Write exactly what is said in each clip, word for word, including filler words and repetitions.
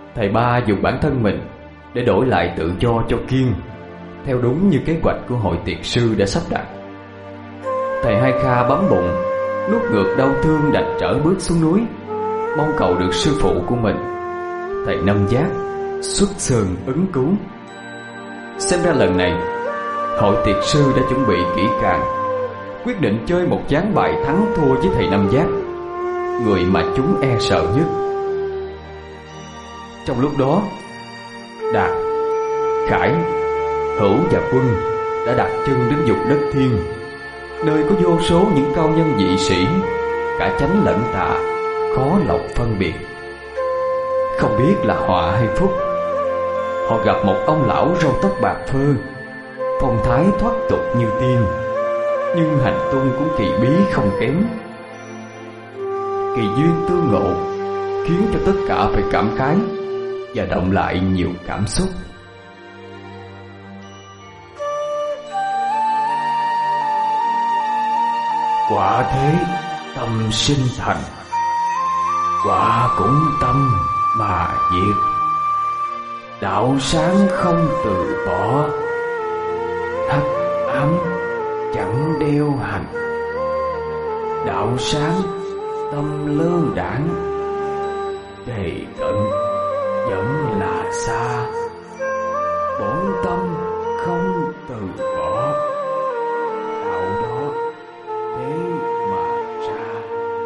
thầy ba dùng bản thân mình để đổi lại tự do cho Kiên, theo đúng như kế hoạch của hội tiệt sư đã sắp đặt. Thầy Hai Kha bấm bụng, nuốt ngược đau thương đành trở bước xuống núi, mong cầu được sư phụ của mình, thầy Năm Giác, xuất sơn ứng cứu. Xem ra lần này hội tiệt sư đã chuẩn bị kỹ càng, quyết định chơi một ván bài thắng thua với thầy Năm Giác, người mà chúng e sợ nhất. Trong lúc đó, Đạt, Khải, Hữu và Quân đã đặt chân đến vùng đất thiên, nơi có vô số những cao nhân dị sĩ, cả chánh lẫn tà, khó lọc phân biệt. Không biết là họa hay phúc, họ gặp một ông lão râu tóc bạc phơ, phong thái thoát tục như tiên, nhưng hành tung cũng kỳ bí không kém. Kỳ duyên tương ngộ khiến cho tất cả phải cảm khái và động lại nhiều cảm xúc. Quả thế tâm sinh thành, quả cũng tâm mà diệt. Đạo sáng không từ bỏ, hắc ám chẳng đeo hành. Đạo sáng tâm lơ đãng, đề cận vẫn là xa. Bổn tâm không từ bỏ, đạo đó thế mà ra.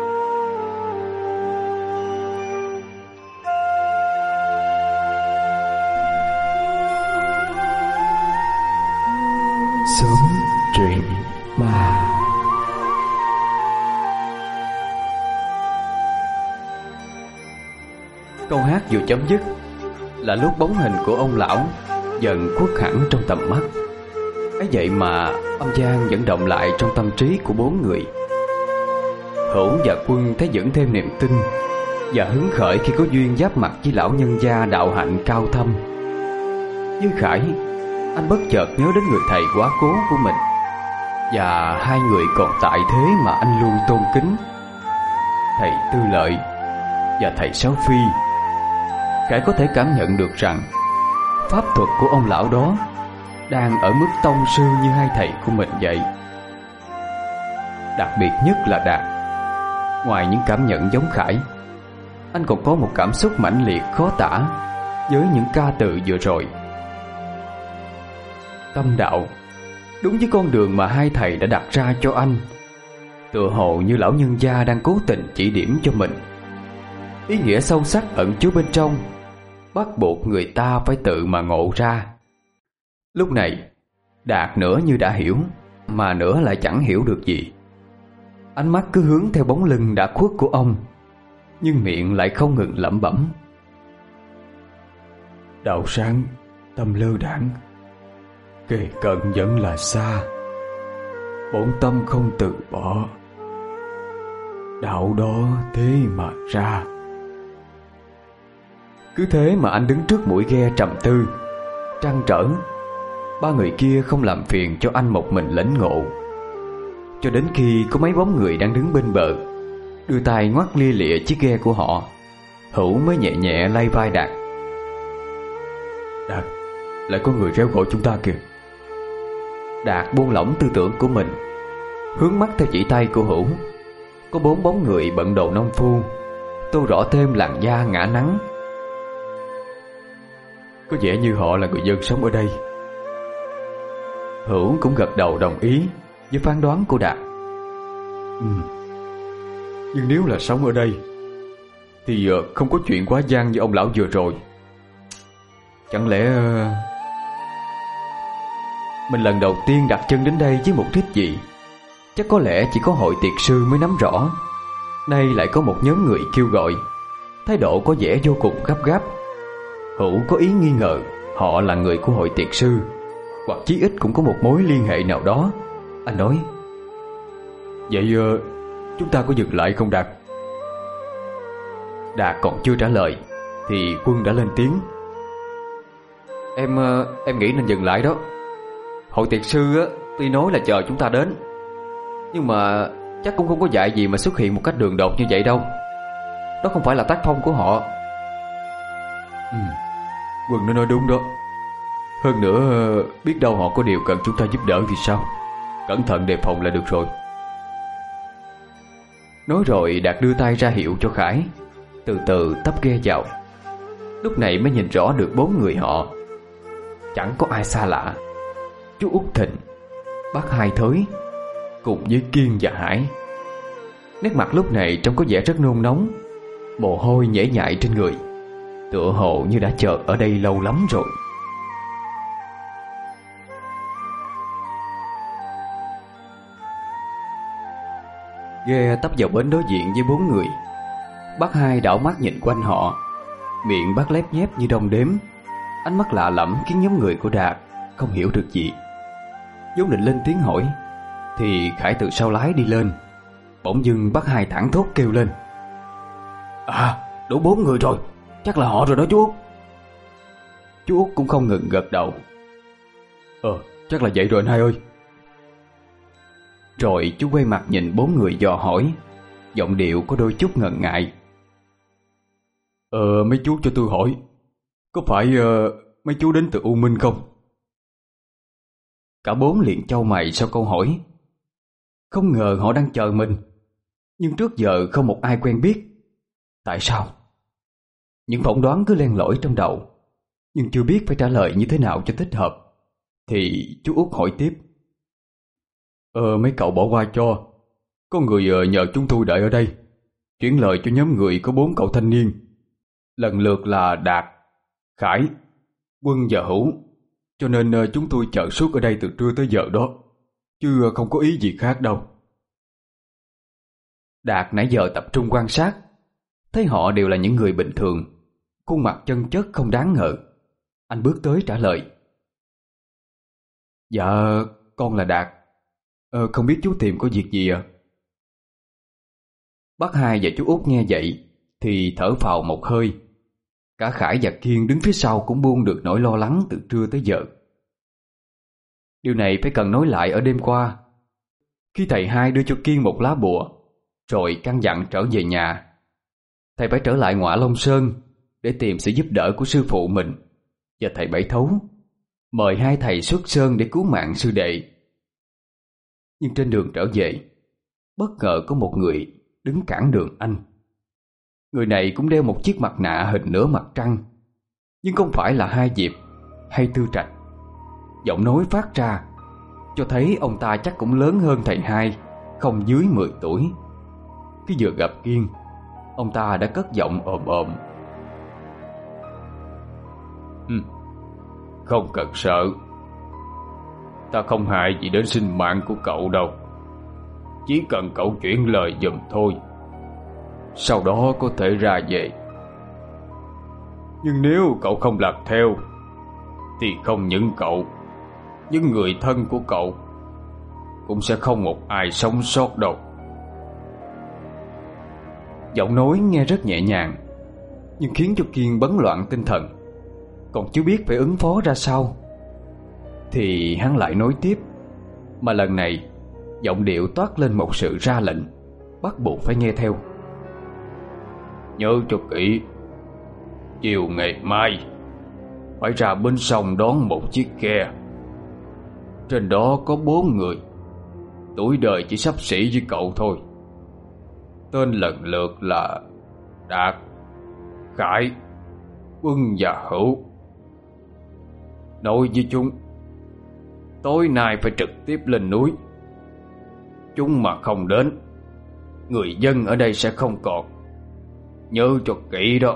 Sớm truyện ma. Câu hát vừa chấm dứt là lúc bóng hình của ông lão dần khuất hẳn trong tầm mắt. Ấy vậy mà âm gian vẫn động lại trong tâm trí của bốn người. Hữu và Quân thấy vẫn thêm niềm tin và hứng khởi khi có duyên giáp mặt với lão nhân gia đạo hạnh cao thâm. Với Khải, anh bất chợt nhớ đến người thầy quá cố của mình, và hai người còn tại thế mà anh luôn tôn kính, thầy Tư Lợi và thầy Sáu Phi. Khải có thể cảm nhận được rằng pháp thuật của ông lão đó đang ở mức tông sư như hai thầy của mình vậy. Đặc biệt nhất là Đạt, ngoài những cảm nhận giống Khải, anh còn có một cảm xúc mãnh liệt khó tả với những ca từ vừa rồi. Tâm đạo đúng với con đường mà hai thầy đã đặt ra cho anh, tựa hồ như lão nhân gia đang cố tình chỉ điểm cho mình. Ý nghĩa sâu sắc ẩn chứa bên trong bắt buộc người ta phải tự mà ngộ ra. Lúc này Đạt nửa như đã hiểu, mà nửa lại chẳng hiểu được gì. Ánh mắt cứ hướng theo bóng lưng đã khuất của ông, nhưng miệng lại không ngừng lẩm bẩm: đạo sáng tâm lơ đãng, kề cận vẫn là xa. Bổn tâm không từ bỏ, đạo đó thế mà ra. Cứ thế mà anh đứng trước mũi ghe trầm tư, trăn trở. Ba người kia không làm phiền cho anh một mình lĩnh ngộ, cho đến khi có mấy bóng người đang đứng bên bờ đưa tay ngoắt lia lịa chiếc ghe của họ, Hữu mới nhẹ nhẹ lay vai Đạt: Đạt, lại có người réo gọi chúng ta kìa. Đạt buông lỏng tư tưởng của mình, hướng mắt theo chỉ tay của Hữu. Có bốn bóng người bận đồ nông phu, tô rõ thêm làn da ngả nắng. Có vẻ như họ là người dân sống ở đây. Hữu cũng gật đầu đồng ý với phán đoán của Đạt. Ừ. Nhưng nếu là sống ở đây thì không có chuyện quá gian như ông lão vừa rồi. Chẳng lẽ mình lần đầu tiên đặt chân đến đây với mục đích gì? Chắc có lẽ chỉ có hội tiệt sư mới nắm rõ. Nay lại có một nhóm người kêu gọi, thái độ có vẻ vô cùng gấp gáp. Hữu có ý nghi ngờ họ là người của hội tiệt sư, hoặc chí ít cũng có một mối liên hệ nào đó. Anh nói: Vậy uh, chúng ta có dừng lại không Đạt? Đạt còn chưa trả lời thì Quân đã lên tiếng: Em uh, em nghĩ nên dừng lại đó. Hội tiệt sư uh, tuy nói là chờ chúng ta đến, nhưng mà chắc cũng không có dạy gì mà xuất hiện một cách đường đột như vậy đâu. Đó không phải là tác phong của họ. Ừ, Quân nó nói đúng đó. Hơn nữa biết đâu họ có điều cần chúng ta giúp đỡ thì sao? Cẩn thận đề phòng là được rồi. Nói rồi Đạt đưa tay ra hiệu cho Khải từ từ tấp ghe vào. Lúc này mới nhìn rõ được bốn người họ. Chẳng có ai xa lạ. Chú Út Thịnh, bác Hai Thới cùng với Kiên và Hải. Nét mặt lúc này trông có vẻ rất nôn nóng, mồ hôi nhễ nhại trên người, tựa hồ như đã chờ ở đây lâu lắm rồi. Ghe tấp vào bến đối diện với bốn người. Bác Hai đảo mắt nhìn quanh họ, miệng bác lép nhép như đong đếm. Ánh mắt lạ lẫm khiến nhóm người của Đạt không hiểu được gì. vốn định lên tiếng hỏi thì Khải từ sau lái đi lên. Bỗng dưng bác Hai thẳng thốt kêu lên: "À, đủ bốn người rồi, chắc là họ rồi đó chú Út." Chú Út cũng không ngừng gật đầu: "Ờ, chắc là vậy rồi anh Hai ơi." Rồi chú quay mặt nhìn bốn người dò hỏi, giọng điệu có đôi chút ngần ngại: "Ờ, mấy chú cho tôi hỏi, có phải uh, mấy chú đến từ U Minh không?" Cả bốn liền chau mày sau câu hỏi. Không ngờ họ đang chờ mình, nhưng trước giờ không một ai quen biết. Tại sao? Những phỏng đoán cứ len lỏi trong đầu, nhưng chưa biết phải trả lời như thế nào cho thích hợp. Thì chú Út hỏi tiếp: Ờ, mấy cậu bỏ qua cho. Có người nhờ chúng tôi đợi ở đây, chuyển lời cho nhóm người có bốn cậu thanh niên, lần lượt là Đạt, Khải, Quân và Hữu. Cho nên chúng tôi chờ suốt ở đây từ trưa tới giờ đó, chứ không có ý gì khác đâu. Đạt nãy giờ tập trung quan sát, thấy họ đều là những người bình thường, khuôn mặt chân chất không đáng ngờ. Anh bước tới trả lời: Dạ, con là Đạt. Ờ, không biết chú tìm có việc gì ạ? Bác Hai và chú Út nghe vậy thì thở phào một hơi. Cả Khải và Kiên đứng phía sau cũng buông được nỗi lo lắng từ trưa tới giờ. Điều này phải cần nói lại ở đêm qua, khi thầy Hai đưa cho Kiên một lá bùa, rồi căn dặn trở về nhà. Thầy phải trở lại Ngọa Long Sơn để tìm sự giúp đỡ của sư phụ mình và thầy Bảy Thấu, mời hai thầy xuất sơn để cứu mạng sư đệ. Nhưng trên đường trở về, bất ngờ có một người đứng cản đường anh. Người này cũng đeo một chiếc mặt nạ hình nửa mặt trăng, nhưng không phải là Hai Diệp hay Tư Trạch. Giọng nói phát ra cho thấy ông ta chắc cũng lớn hơn thầy Hai, không dưới mười tuổi. Khi vừa gặp Kiên, ông ta đã cất giọng ồm ồm: ừ, Không cần sợ, ta không hại gì đến sinh mạng của cậu đâu. Chỉ cần cậu chuyển lời giùm thôi, sau đó có thể ra về. Nhưng nếu cậu không làm theo thì không những cậu, những người thân của cậu cũng sẽ không một ai sống sót đâu. Giọng nói nghe rất nhẹ nhàng, nhưng khiến cho Kiên bấn loạn tinh thần, còn chưa biết phải ứng phó ra sao. Thì hắn lại nói tiếp, mà lần này giọng điệu toát lên một sự ra lệnh, bắt buộc phải nghe theo. Nhớ cho kỹ, chiều ngày mai phải ra bên sông đón một chiếc ghe. Trên đó có bốn người, tuổi đời chỉ xấp xỉ với cậu thôi. Tên lần lượt là Đạt, Khải, Quân và Hữu. Nói với chúng, tối nay phải trực tiếp lên núi. Chúng mà không đến, người dân ở đây sẽ không còn. Nhớ cho kỹ đó.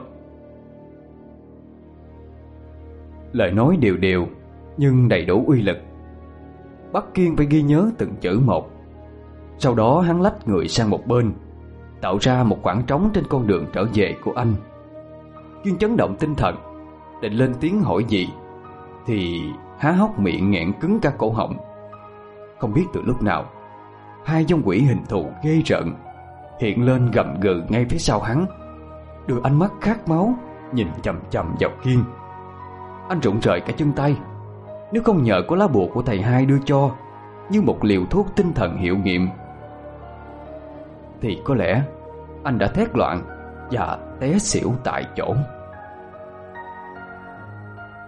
Lời nói đều đều nhưng đầy đủ uy lực. Bác Kiên phải ghi nhớ từng chữ một. Sau đó hắn lách người sang một bên, tạo ra một khoảng trống trên con đường trở về của anh. Kiên chấn động tinh thần, định lên tiếng hỏi gì thì há hốc miệng nghẹn cứng cả cổ họng. Không biết từ lúc nào, hai dông quỷ hình thù ghê rợn hiện lên gầm gừ ngay phía sau hắn, đưa ánh mắt khát máu nhìn chằm chằm vào Kiên. Anh rụng rời cả chân tay. Nếu không nhờ có lá bùa của thầy Hai đưa cho như một liều thuốc tinh thần hiệu nghiệm, thì có lẽ anh đã thét loạn và té xỉu tại chỗ.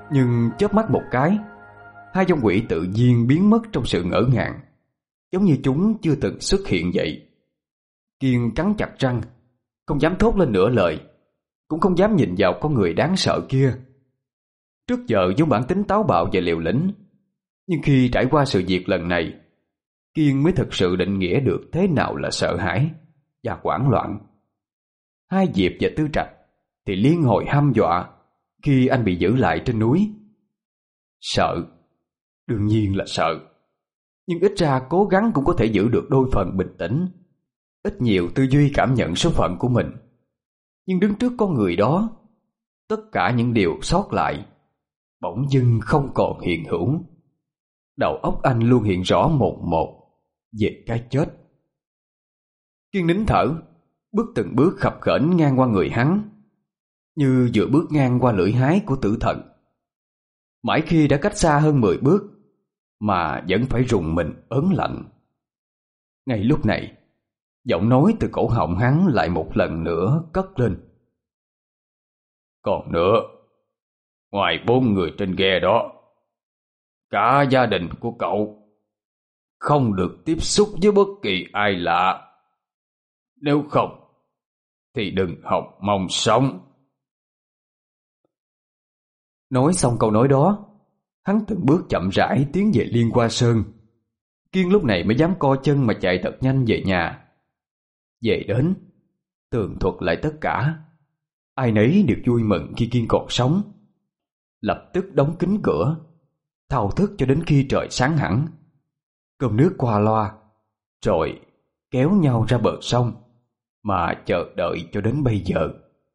Nhưng chớp mắt một cái, hai dòng quỷ tự nhiên biến mất trong sự ngỡ ngàng, giống như chúng chưa từng xuất hiện vậy. Kiên cắn chặt răng, không dám thốt lên nửa lời, cũng không dám nhìn vào con người đáng sợ kia. Trước giờ vốn bản tính táo bạo và liều lĩnh, nhưng khi trải qua sự việc lần này, Kiên mới thực sự định nghĩa được thế nào là sợ hãi và hoảng loạn. Hai Diệp và Tư Trạch thì liên hồi hăm dọa khi anh bị giữ lại trên núi. Sợ, đương nhiên là sợ, nhưng ít ra cố gắng cũng có thể giữ được đôi phần bình tĩnh, ít nhiều tư duy cảm nhận số phận của mình. Nhưng đứng trước con người đó, tất cả những điều sót lại bỗng dưng không còn hiện hữu. Đầu óc anh luôn hiện rõ mồn một về cái chết. Kiên nín thở, bước từng bước khập khểnh ngang qua người hắn, như vừa bước ngang qua lưỡi hái của tử thần. Mãi khi đã cách xa hơn mười bước mà vẫn phải rùng mình ớn lạnh. Ngay lúc này, giọng nói từ cổ họng hắn lại một lần nữa cất lên. Còn nữa, ngoài bốn người trên ghe đó, cả gia đình của cậu không được tiếp xúc với bất kỳ ai lạ. Nếu không thì đừng hòng mong sống. Nói xong câu nói đó, hắn từng bước chậm rãi tiến về Liên Hoa Sơn. Kiên lúc này mới dám co chân mà chạy thật nhanh về nhà. Về đến, tường thuật lại tất cả. Ai nấy đều vui mừng khi Kiên còn sống. Lập tức đóng kín cửa, thao thức cho đến khi trời sáng hẳn. Cơm nước qua loa, rồi kéo nhau ra bờ sông mà chờ đợi cho đến bây giờ.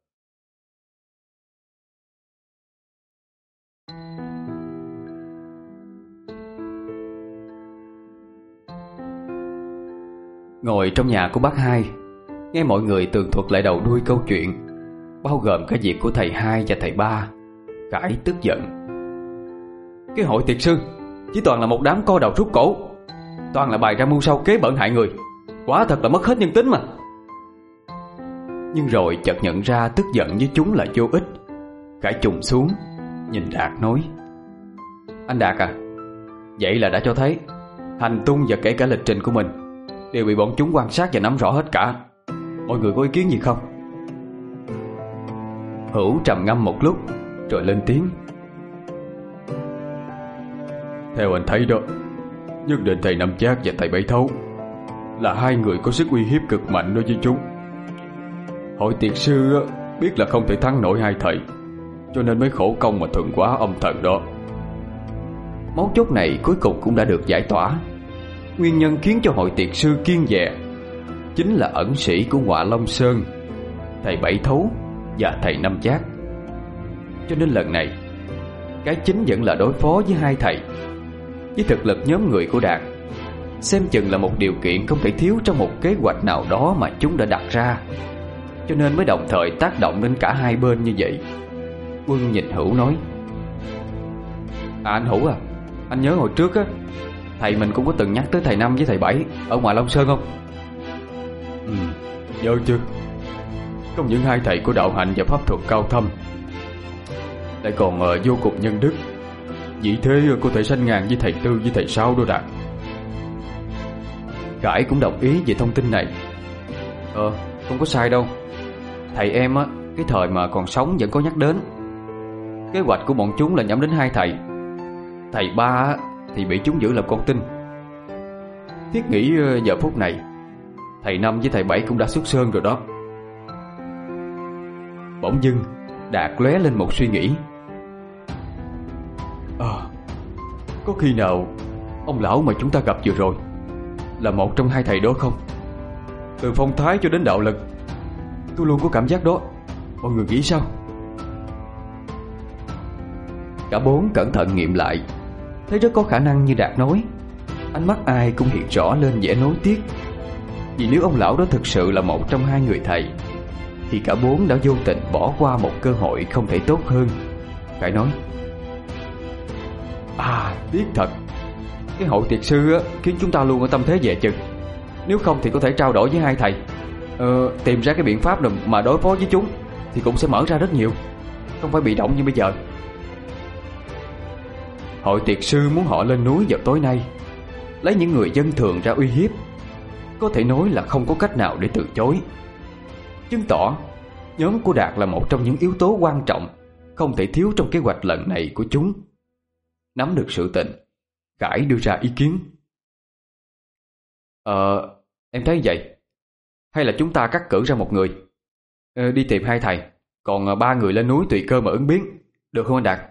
Ngồi trong nhà của bác Hai, nghe mọi người tường thuật lại đầu đuôi câu chuyện, bao gồm cả việc của thầy Hai và thầy Ba, Khải tức giận. Cái hội tiệt sư chỉ toàn là một đám co đầu rút cổ, toàn là bày ra mưu sâu kế bẩn hại người, quả thật là mất hết nhân tính mà. Nhưng rồi chợt nhận ra tức giận với chúng là vô ích. Khải trùng xuống, nhìn Đạt nói: Anh Đạt à, vậy là đã cho thấy hành tung và kể cả lịch trình của mình đều bị bọn chúng quan sát và nắm rõ hết cả. Mọi người có ý kiến gì không? Hữu trầm ngâm một lúc rồi lên tiếng: Theo anh thấy đó, nhất định thầy Năm Chát và thầy Bảy Thấu là hai người có sức uy hiếp cực mạnh đối với chúng. Hội tiệt sư biết là không thể thắng nổi hai thầy, cho nên mới khổ công mà thuần hóa âm thần đó. Mấu chốt này cuối cùng cũng đã được giải tỏa. Nguyên nhân khiến cho hội tiệt sư kiêng dè chính là ẩn sĩ của Ngọa Long Sơn, thầy Bảy Thấu và thầy Năm Chát. Cho nên lần này, cái chính vẫn là đối phó với hai thầy. Với thực lực nhóm người của Đạt, xem chừng là một điều kiện không thể thiếu trong một kế hoạch nào đó mà chúng đã đặt ra, cho nên mới đồng thời tác động đến cả hai bên như vậy. Quân nhìn Hữu nói: À anh Hữu à, anh nhớ hồi trước á, thầy mình cũng có từng nhắc tới thầy Năm với thầy Bảy ở ngoài Long Sơn không? Ừ, nhớ chứ. Không những hai thầy có đạo hạnh và pháp thuật cao thâm, lại còn uh, vô cùng nhân đức. Vì thế có thể sánh ngang với thầy Tư với thầy Sáu đó Đạt. Khải cũng đồng ý về thông tin này. Ờ, không có sai đâu. Thầy em á, cái thời mà còn sống vẫn có nhắc đến. Kế hoạch của bọn chúng là nhắm đến hai thầy. Thầy Ba á, thì bị chúng giữ làm con tin. Thiết nghĩ giờ phút này thầy Năm với thầy Bảy cũng đã xuất sơn rồi đó. Bỗng dưng Đạt lóe lên một suy nghĩ. À, có khi nào ông lão mà chúng ta gặp vừa rồi là một trong hai thầy đó không? Từ phong thái cho đến đạo lực, tôi luôn có cảm giác đó. Mọi người nghĩ sao? Cả bốn cẩn thận nghiệm lại, thấy rất có khả năng như Đạt nói. Ánh mắt ai cũng hiện rõ lên vẻ nối tiếc. Vì nếu ông lão đó thực sự là một trong hai người thầy, thì cả bốn đã vô tình bỏ qua một cơ hội không thể tốt hơn. Phải nói: À, tiếc thật. Cái hội tiệt sư á, khiến chúng ta luôn ở tâm thế dè chừng. Nếu không thì có thể trao đổi với hai thầy, ờ, tìm ra cái biện pháp nào mà đối phó với chúng, thì cũng sẽ mở ra rất nhiều, không phải bị động như bây giờ. Hội tiệt sư muốn họ lên núi vào tối nay, lấy những người dân thường ra uy hiếp. Có thể nói là không có cách nào để từ chối. Chứng tỏ nhóm của Đạt là một trong những yếu tố quan trọng không thể thiếu trong kế hoạch lần này của chúng. Nắm được sự tình, Khải đưa ra ý kiến. Ờ, em thấy vậy. Hay là chúng ta cắt cử ra một người, ờ, đi tìm hai thầy, còn ba người lên núi tùy cơ mà ứng biến, được không anh Đạt?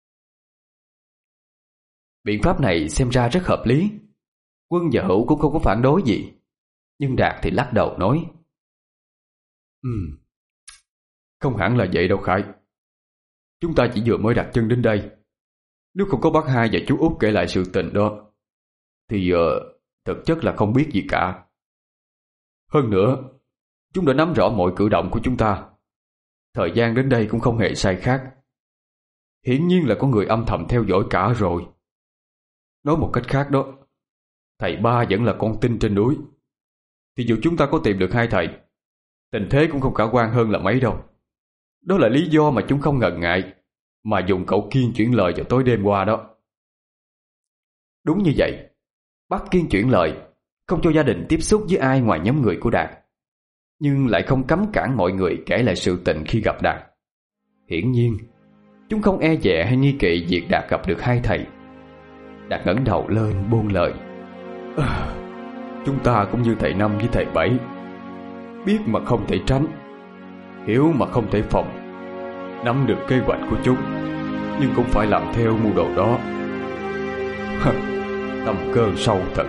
Biện pháp này xem ra rất hợp lý. Quân và Hữu cũng không có phản đối gì. Nhưng Đạt thì lắc đầu nói: Ừ, không hẳn là vậy đâu Khải. Chúng ta chỉ vừa mới đặt chân đến đây. Nếu không có bác Hai và chú Út kể lại sự tình đó thì uh, thực chất là không biết gì cả. Hơn nữa, chúng đã nắm rõ mọi cử động của chúng ta. Thời gian đến đây cũng không hề sai khác. Hiển nhiên là có người âm thầm theo dõi cả rồi. Nói một cách khác đó, thầy ba vẫn là con tin trên núi. Thì dù chúng ta có tìm được hai thầy, tình thế cũng không khả quan hơn là mấy đâu. Đó là lý do mà chúng không ngần ngại mà dùng cậu Kiên chuyển lời vào tối đêm qua đó. Đúng như vậy, bác Kiên chuyển lời không cho gia đình tiếp xúc với ai ngoài nhóm người của Đạt, nhưng lại không cấm cản mọi người kể lại sự tình khi gặp Đạt. Hiển nhiên, chúng không e dè hay nghi kỵ việc Đạt gặp được hai thầy. Đạt ngẩng đầu lên buông lời: à, chúng ta cũng như thầy Năm với thầy Bảy, biết mà không thể tránh, hiểu mà không thể phòng. Nắm được kế hoạch của chúng, nhưng cũng phải làm theo mưu đồ đó. Tâm cơ sâu thật.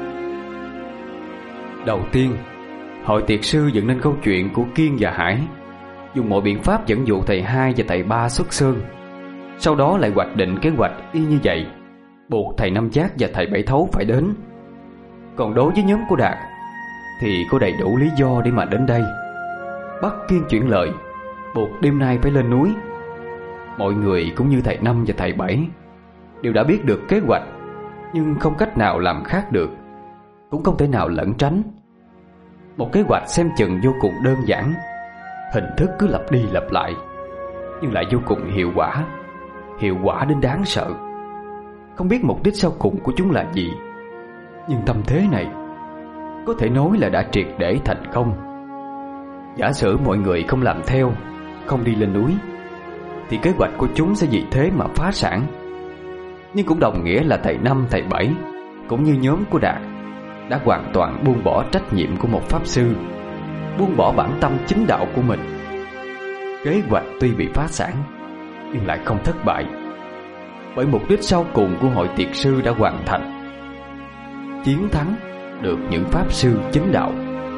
Đầu tiên, hội tiệt sư dựng nên câu chuyện của Kiên và Hải, dùng mọi biện pháp dẫn dụ thầy Hai và thầy Ba xuất sơn. Sau đó lại hoạch định kế hoạch y như vậy, buộc thầy Năm Giác và thầy Bảy Thấu phải đến. Còn đối với nhóm của Đạt thì có đầy đủ lý do để mà đến đây. Bác Kiên chuyển lời buộc đêm nay phải lên núi. Mọi người cũng như thầy Năm và thầy Bảy đều đã biết được kế hoạch, nhưng không cách nào làm khác được, cũng không thể nào lẩn tránh. Một kế hoạch xem chừng vô cùng đơn giản, hình thức cứ lặp đi lặp lại, nhưng lại vô cùng hiệu quả. Hiệu quả đến đáng sợ. Không biết mục đích sau cùng của chúng là gì, nhưng tâm thế này có thể nói là đã triệt để thành công. Giả sử mọi người không làm theo, không đi lên núi, thì kế hoạch của chúng sẽ vì thế mà phá sản. Nhưng cũng đồng nghĩa là thầy Năm, thầy Bảy cũng như nhóm của Đạt đã hoàn toàn buông bỏ trách nhiệm của một pháp sư, buông bỏ bản tâm chính đạo của mình. Kế hoạch tuy bị phá sản nhưng lại không thất bại, bởi mục đích sau cùng của hội tiệt sư đã hoàn thành: chiến thắng được những pháp sư chính đạo.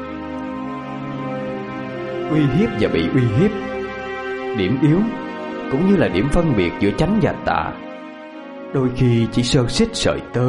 Uy hiếp và bị uy hiếp, điểm yếu cũng như là điểm phân biệt giữa chánh và tà, đôi khi chỉ sơ xích sợi tơ.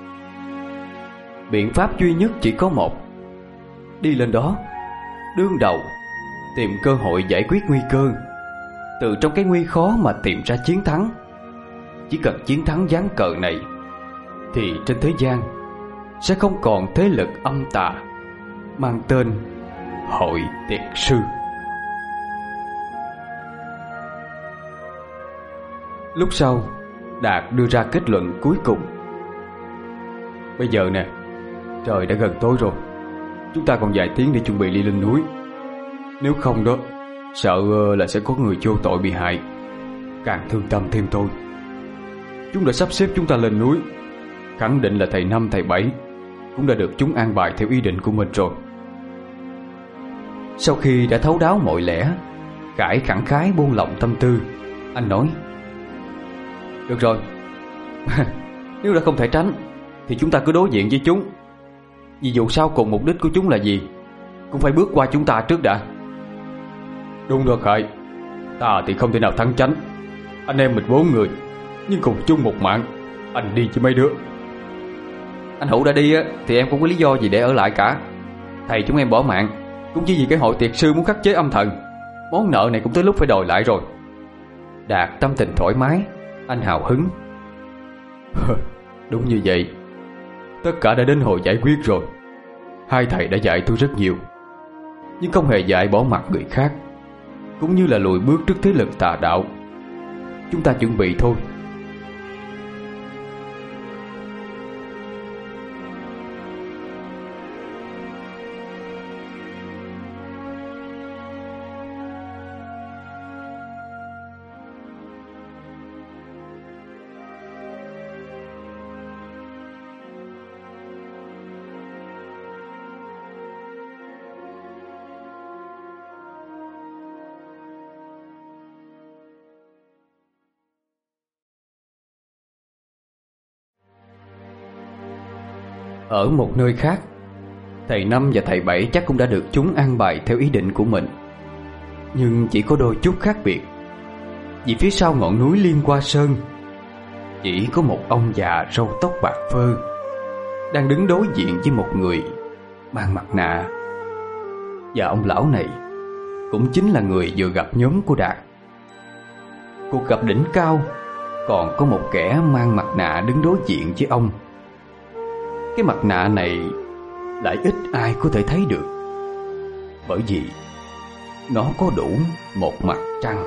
Biện pháp duy nhất chỉ có một: đi lên đó, đương đầu, tìm cơ hội giải quyết nguy cơ, từ trong cái nguy khó mà tìm ra chiến thắng. Chỉ cần chiến thắng ván cờ này thì trên thế gian sẽ không còn thế lực âm tà mang tên hội tiệt sư. Lúc sau, Đạt đưa ra kết luận cuối cùng: bây giờ nè, trời đã gần tối rồi, chúng ta còn vài tiếng để chuẩn bị đi lên núi. Nếu không đó, sợ là sẽ có người vô tội bị hại, càng thương tâm thêm thôi. Chúng đã sắp xếp chúng ta lên núi, khẳng định là thầy Năm, thầy Bảy cũng đã được chúng an bài theo ý định của mình rồi. Sau khi đã thấu đáo mọi lẽ, Khải khẳng khái buông lòng tâm tư. Anh nói: được rồi, nếu đã không thể tránh thì chúng ta cứ đối diện với chúng. Vì dù sau cùng mục đích của chúng là gì, cũng phải bước qua chúng ta trước đã. Đúng rồi Khải, ta thì không thể nào thắng tránh. Anh em mình bốn người, nhưng cùng chung một mạng. Anh đi với mấy đứa. Anh Hữu đã đi á, thì em không có lý do gì để ở lại cả. Thầy chúng em bỏ mạng cũng chỉ vì cái hội tiệt sư muốn khắc chế âm thần. Món nợ này cũng tới lúc phải đòi lại rồi. Đạt tâm tình thoải mái, anh hào hứng. Đúng như vậy, tất cả đã đến hồi giải quyết rồi. Hai thầy đã dạy tôi rất nhiều, nhưng không hề dạy bỏ mặt người khác, cũng như là lùi bước trước thế lực tà đạo. Chúng ta chuẩn bị thôi. Ở một nơi khác, thầy Năm và thầy Bảy chắc cũng đã được chúng an bài theo ý định của mình. Nhưng chỉ có đôi chút khác biệt. Vì phía sau ngọn núi Liên Hoa Sơn chỉ có một ông già râu tóc bạc phơ đang đứng đối diện với một người mang mặt nạ. Và ông lão này cũng chính là người vừa gặp nhóm của Đạt. Cuộc gặp đỉnh cao còn có một kẻ mang mặt nạ đứng đối diện với ông. Cái mặt nạ này lại ít ai có thể thấy được, bởi vì nó có đủ một mặt trăng.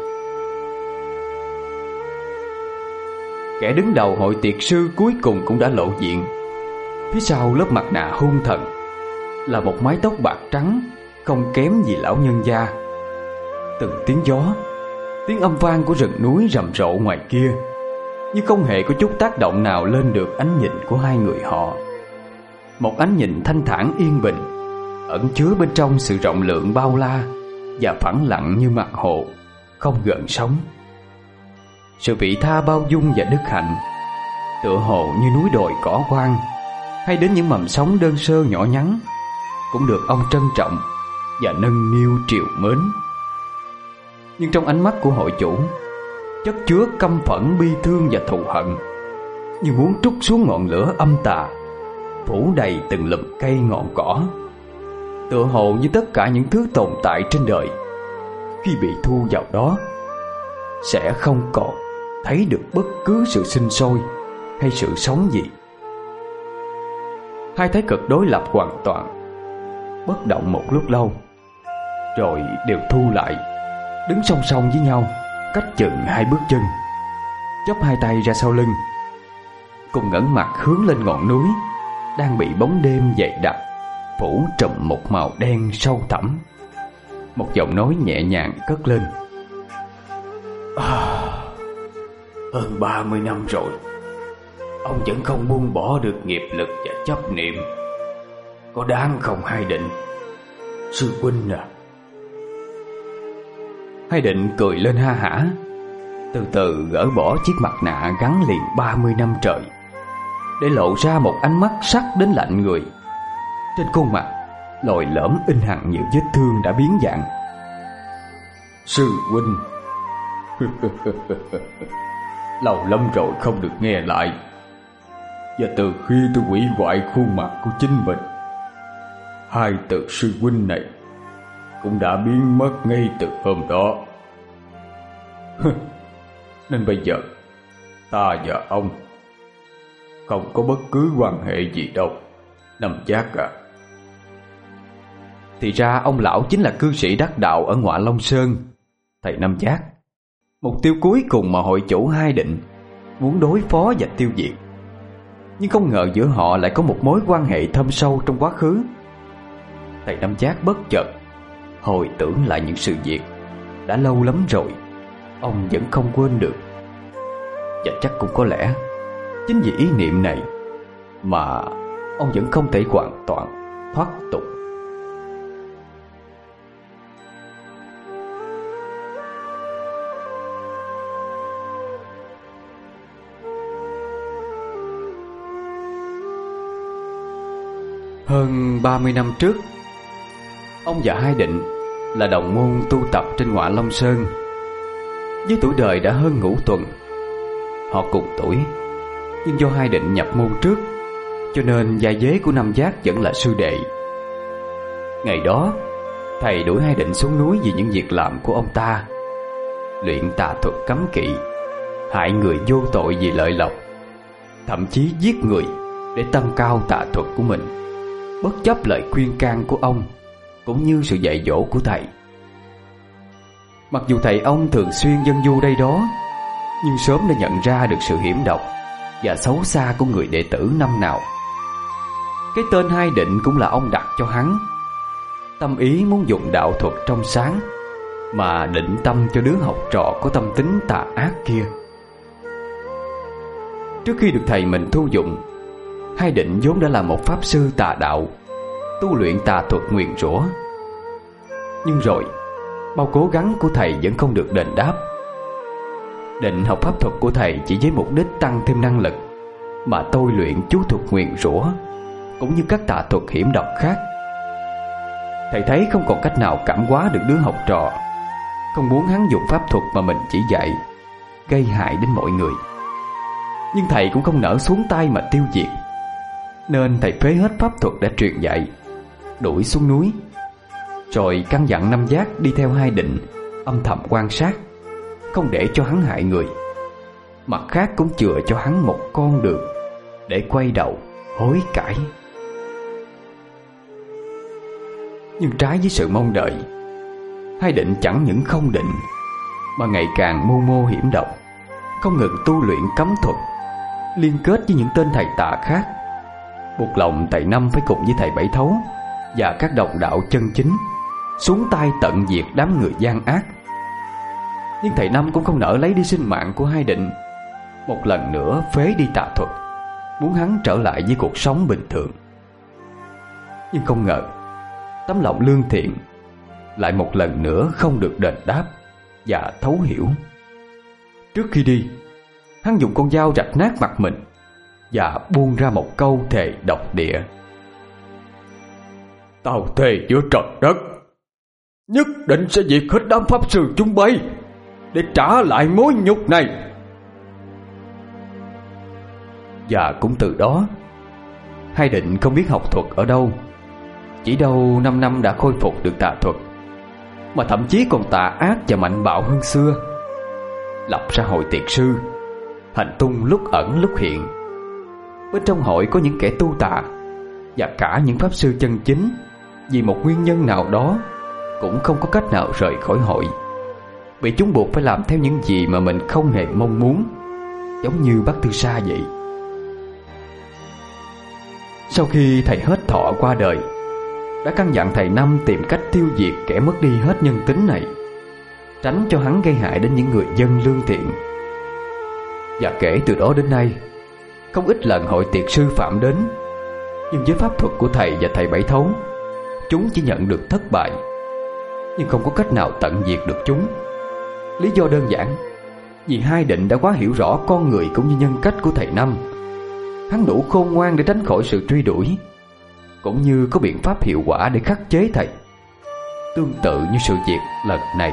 Kẻ đứng đầu hội tiệc sư cuối cùng cũng đã lộ diện. Phía sau lớp mặt nạ hung thần là một mái tóc bạc trắng không kém gì lão nhân gia. Từng tiếng gió, tiếng âm vang của rừng núi rầm rộ ngoài kia, nhưng không hề có chút tác động nào lên được ánh nhìn của hai người họ. Một ánh nhìn thanh thản yên bình, ẩn chứa bên trong sự rộng lượng bao la và phẳng lặng như mặt hồ, không gợn sóng. Sự vị tha bao dung và đức hạnh, tựa hồ như núi đồi cỏ hoang, hay đến những mầm sóng đơn sơ nhỏ nhắn, cũng được ông trân trọng và nâng niu trìu mến. Nhưng trong ánh mắt của hội chủ chất chứa căm phẫn, bi thương và thù hận, như muốn trút xuống ngọn lửa âm tà, phủ đầy từng lùm cây ngọn cỏ. Tựa hồ như tất cả những thứ tồn tại trên đời, khi bị thu vào đó, sẽ không còn thấy được bất cứ sự sinh sôi hay sự sống gì. Hai thái cực đối lập hoàn toàn, bất động một lúc lâu, rồi đều thu lại, đứng song song với nhau, cách chừng hai bước chân, chắp hai tay ra sau lưng, cùng ngẩng mặt hướng lên ngọn núi đang bị bóng đêm dày đặc phủ trùm một màu đen sâu thẳm. Một giọng nói nhẹ nhàng cất lên: à, hơn ba mươi năm rồi, ông vẫn không buông bỏ được nghiệp lực và chấp niệm. Có đáng không Hai Định, sư huynh à? Hai Định cười lên ha hả, từ từ gỡ bỏ chiếc mặt nạ gắn liền ba mươi năm trời, để lộ ra một ánh mắt sắc đến lạnh người. Trên khuôn mặt lồi lõm in hằn nhiều vết thương đã biến dạng. Sư huynh, lâu lắm rồi không được nghe lại. Và từ khi tôi hủy hoại khuôn mặt của chính mình, hai từ sư huynh này cũng đã biến mất ngay từ hôm đó. Nên bây giờ ta và ông không có bất cứ quan hệ gì đâu, Năm Giác à. Thì ra ông lão chính là cư sĩ đắc đạo ở Ngọa Long Sơn, thầy Năm Giác. Mục tiêu cuối cùng mà hội chủ Hai Định muốn đối phó và tiêu diệt. Nhưng không ngờ giữa họ lại có một mối quan hệ thâm sâu trong quá khứ. Thầy Năm Giác bất chợt hồi tưởng lại những sự việc đã lâu lắm rồi, ông vẫn không quên được. Và chắc cũng có lẽ chính vì ý niệm này mà ông vẫn không thể hoàn toàn thoát tục. Hơn ba mươi năm trước, ông và Hai Định là đồng môn tu tập trên Ngọa Long Sơn. Với tuổi đời đã hơn ngũ tuần, họ cùng tuổi, nhưng do Hai Định nhập môn trước, cho nên gia vế của Năm Giác vẫn là sư đệ. Ngày đó, thầy đuổi Hai Định xuống núi vì những việc làm của ông ta, luyện tà thuật cấm kỵ, hại người vô tội vì lợi lộc, thậm chí giết người để tăng cao tà thuật của mình, bất chấp lời khuyên can của ông cũng như sự dạy dỗ của thầy. Mặc dù thầy ông thường xuyên dân du đây đó, nhưng sớm đã nhận ra được sự hiểm độc và xấu xa của người đệ tử năm nào. Cái tên Hai Định cũng là ông đặt cho hắn. Tâm ý muốn dùng đạo thuật trong sáng mà định tâm cho đứa học trò có tâm tính tà ác kia. Trước khi được thầy mình thu dụng, Hai Định vốn đã là một pháp sư tà đạo, tu luyện tà thuật nguyền rủa. Nhưng rồi bao cố gắng của thầy vẫn không được đền đáp. Định học pháp thuật của thầy chỉ với mục đích tăng thêm năng lực, mà tôi luyện chú thuật nguyền rủa cũng như các tà thuật hiểm độc khác. Thầy thấy không còn cách nào cảm hóa được đứa học trò, không muốn hắn dùng pháp thuật mà mình chỉ dạy gây hại đến mọi người. Nhưng thầy cũng không nỡ xuống tay mà tiêu diệt, nên thầy phế hết pháp thuật đã truyền dạy, đuổi xuống núi, rồi căn dặn Năm Giác đi theo Hai Định âm thầm quan sát, không để cho hắn hại người. Mặt khác cũng chừa cho hắn một con đường để quay đầu hối cải. Nhưng trái với sự mong đợi, Hai Định chẳng những không định mà ngày càng mưu mô hiểm độc, không ngừng tu luyện cấm thuật, liên kết với những tên thầy tà khác, buộc lòng thầy Năm phải cùng với thầy Bảy Thấu và các đồng đạo chân chính xuống tay tận diệt đám người gian ác. Nhưng thầy Năm cũng không nỡ lấy đi sinh mạng của Hai Định, một lần nữa phế đi tà thuật, muốn hắn trở lại với cuộc sống bình thường. Nhưng không ngờ tấm lòng lương thiện lại một lần nữa không được đền đáp và thấu hiểu. Trước khi đi, hắn dùng con dao rạch nát mặt mình và buông ra một câu thề độc địa: "Tao thề giữa trời đất, nhất định sẽ diệt hết đám pháp sư chúng bay để trả lại mối nhục này." Và cũng từ đó, Hai Định không biết học thuật ở đâu, chỉ đâu năm năm đã khôi phục được tà thuật, mà thậm chí còn tà ác và mạnh bạo hơn xưa, lập ra hội tiệt sư, hành tung lúc ẩn lúc hiện. Bên trong hội có những kẻ tu tà và cả những pháp sư chân chính, vì một nguyên nhân nào đó cũng không có cách nào rời khỏi hội, bị chúng buộc phải làm theo những gì mà mình không hề mong muốn, giống như bác Tư Sa vậy. Sau khi thầy hết thọ qua đời, đã căn dặn thầy Năm tìm cách tiêu diệt kẻ mất đi hết nhân tính này, tránh cho hắn gây hại đến những người dân lương thiện. Và kể từ đó đến nay, không ít lần hội tiệt sư phạm đến, nhưng với pháp thuật của thầy và thầy Bảy Thấu, chúng chỉ nhận được thất bại, nhưng không có cách nào tận diệt được chúng. Lý do đơn giản, vì Hai Định đã quá hiểu rõ con người cũng như nhân cách của thầy Năm. Hắn đủ khôn ngoan để tránh khỏi sự truy đuổi, cũng như có biện pháp hiệu quả để khắc chế thầy. Tương tự như sự việc lần này.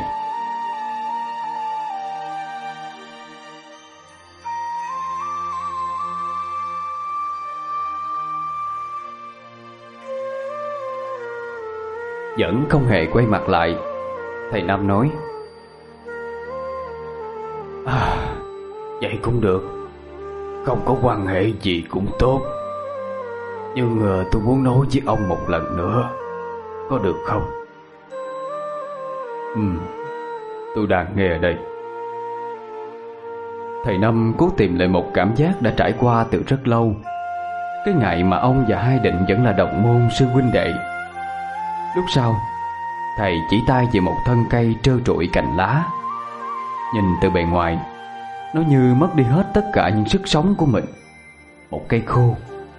Vẫn không hề quay mặt lại, thầy Năm nói: "À, vậy cũng được, không có quan hệ gì cũng tốt. Nhưng uh, tôi muốn nói với ông một lần nữa, có được không?" Ừ, tôi đang nghe đây. Thầy Năm cố tìm lại một cảm giác đã trải qua từ rất lâu, cái ngày mà ông và Hai Định vẫn là đồng môn sư huynh đệ. Lúc sau, thầy chỉ tay về một thân cây trơ trụi cành lá. Nhìn từ bề ngoài, nó như mất đi hết tất cả những sức sống của mình. Một cây khô.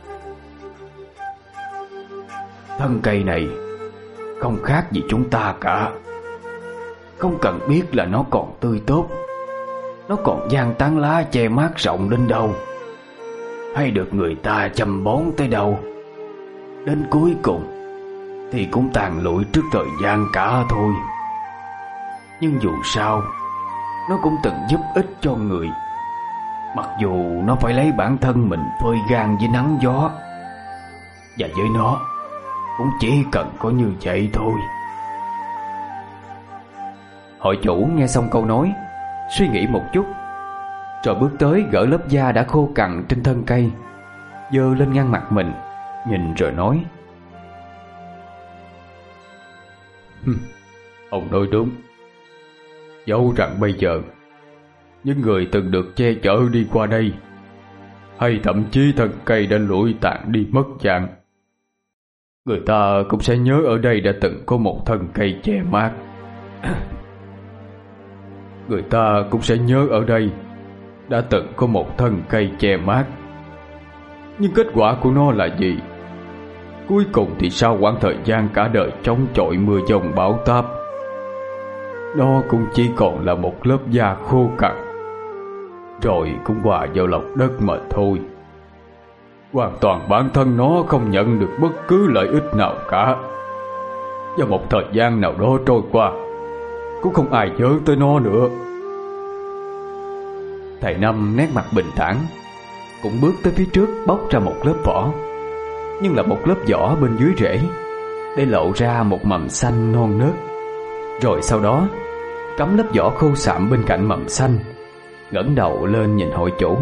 "Thân cây này không khác gì chúng ta cả. Không cần biết là nó còn tươi tốt, nó còn giang tán lá che mát rộng đến đâu, hay được người ta chăm bón tới đâu, đến cuối cùng thì cũng tàn lụi trước thời gian cả thôi. Nhưng dù sao, nó cũng từng giúp ích cho người, mặc dù nó phải lấy bản thân mình phơi gan với nắng gió. Và với nó cũng chỉ cần có như vậy thôi." Hội chủ nghe xong câu nói, suy nghĩ một chút, rồi bước tới gỡ lớp da đã khô cằn trên thân cây, giơ lên ngang mặt mình, nhìn rồi nói: "Ông nói đúng. Dẫu rằng bây giờ những người từng được che chở đi qua đây, hay thậm chí thân cây đã lụi tàn đi mất dạng, người ta cũng sẽ nhớ ở đây đã từng có một thân cây che mát. Người ta cũng sẽ nhớ ở đây đã từng có một thân cây che mát. Nhưng kết quả của nó là gì? Cuối cùng thì sau quãng thời gian cả đời chống chọi mưa giông bão táp, nó cũng chỉ còn là một lớp da khô cằn, rồi cũng hòa vào lòng đất mà thôi. hoàn toàn bản thân nó không nhận được bất cứ lợi ích nào cả. Và một thời gian nào đó trôi qua, cũng không ai nhớ tới nó nữa. Thầy Năm nét mặt bình thản, cũng bước tới phía trước bóc ra một lớp vỏ, nhưng là một lớp vỏ bên dưới rễ, để lộ ra một mầm xanh non nớt. Rồi sau đó cắm lớp vỏ khô sạm bên cạnh mầm xanh, ngẩng đầu lên nhìn hội chủ.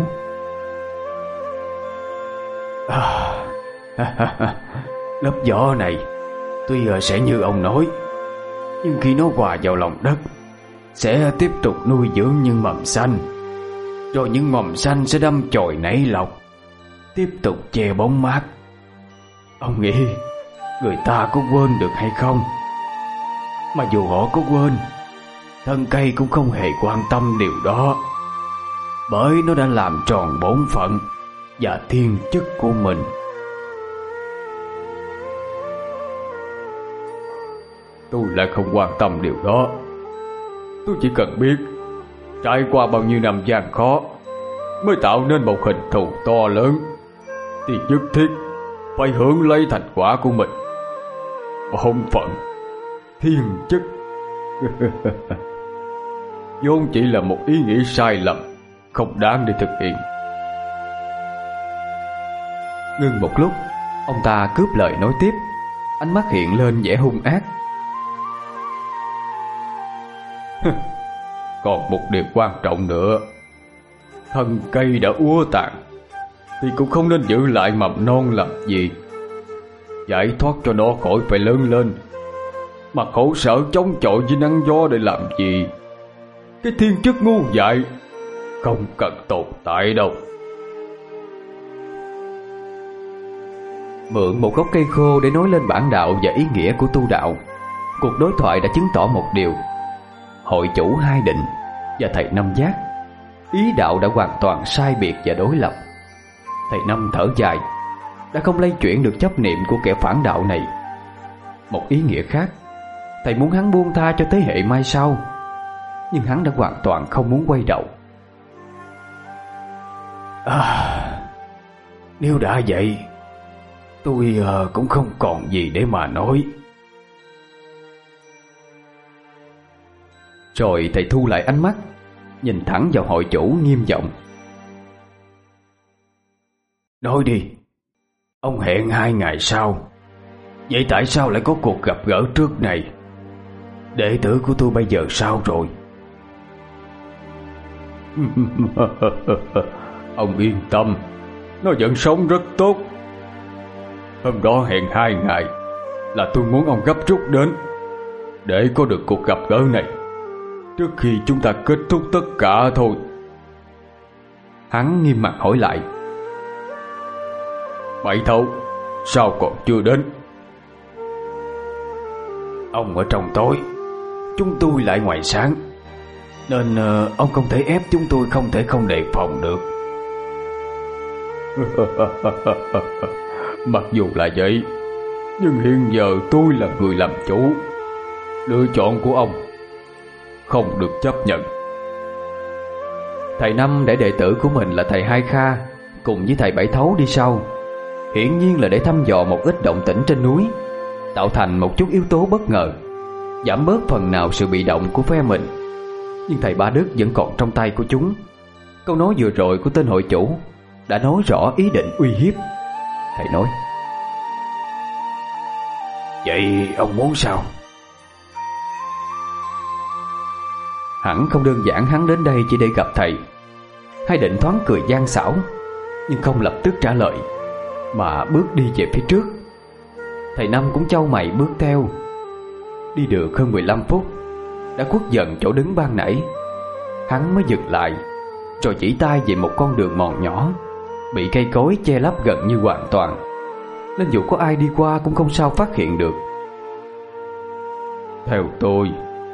À, lớp vỏ này tuy sẽ như ông nói, nhưng khi nó hòa vào lòng đất sẽ tiếp tục nuôi dưỡng những mầm xanh, rồi những mầm xanh sẽ đâm chồi nảy lọc, tiếp tục che bóng mát. Ông nghĩ người ta có quên được hay không? Mà dù họ có quên, thân cây cũng không hề quan tâm điều đó, bởi nó đã làm tròn bổn phận và thiên chức của mình. Tôi lại không quan tâm điều đó. Tôi chỉ cần biết trải qua bao nhiêu năm gian khó mới tạo nên một hình thù to lớn, thì nhất thiết phải hưởng lấy thành quả của mình. Bổn phận, thiên chức vốn chỉ là một ý nghĩ sai lầm, không đáng để thực hiện. Ngưng một lúc, ông ta cướp lời nói tiếp, ánh mắt hiện lên vẻ hung ác. Còn một điều quan trọng nữa, thân cây đã úa tàn thì cũng không nên giữ lại mầm non làm gì. Giải thoát cho nó khỏi phải lớn lên, mà khổ sở chống chọi với nắng gió để làm gì? Cái thiên chức ngu dại không cần tồn tại đâu. Mượn một gốc cây khô để nói lên bản đạo và ý nghĩa của tu đạo, cuộc đối thoại đã chứng tỏ một điều: hội chủ Hai Định và thầy Năm Giác, ý đạo đã hoàn toàn sai biệt và đối lập. Thầy Năm thở dài, đã không lay chuyển được chấp niệm của kẻ phản đạo này. Một ý nghĩa khác, thầy muốn hắn buông tha cho thế hệ mai sau, nhưng hắn đã hoàn toàn không muốn quay đầu. À, nếu đã vậy, tôi uh, cũng không còn gì để mà nói. Rồi thầy thu lại ánh mắt, nhìn thẳng vào hội chủ nghiêm giọng. Nói đi, ông hẹn hai ngày sau, vậy tại sao lại có cuộc gặp gỡ trước này? Đệ tử của tôi bây giờ sao rồi? Ông yên tâm, nó vẫn sống rất tốt. Hôm đó hẹn hai ngày là tôi muốn ông gấp rút đến, để có được cuộc gặp gỡ này trước khi chúng ta kết thúc tất cả thôi. Hắn nghiêm mặt hỏi lại. Bảy Thấu, sao còn chưa đến? Ông ở trong tối, chúng tôi lại ngoài sáng, nên uh, ông không thể ép chúng tôi không thể không đề phòng được. Mặc dù là vậy, nhưng hiện giờ tôi là người làm chủ, lựa chọn của ông không được chấp nhận. Thầy Năm để đệ tử của mình là thầy Hai Kha cùng với thầy Bảy Thấu đi sau, hiển nhiên là để thăm dò một ít động tĩnh trên núi, tạo thành một chút yếu tố bất ngờ, giảm bớt phần nào sự bị động của phe mình. Nhưng thầy Ba Đức vẫn còn trong tay của chúng. Câu nói vừa rồi của tên hội chủ đã nói rõ ý định uy hiếp. Thầy nói: Vậy ông muốn sao? Hẳn không đơn giản hắn đến đây chỉ để gặp thầy. Hai Định thoáng cười gian xảo, nhưng không lập tức trả lời, mà bước đi về phía trước. Thầy Năm cũng chau mày bước theo. Đi được hơn mười lăm phút, đã khuất dần chỗ đứng ban nãy. Hắn mới dừng lại, rồi chỉ tay về một con đường mòn nhỏ, bị cây cối che lấp gần như hoàn toàn, nên dù có ai đi qua cũng không sao phát hiện được. Theo tôi.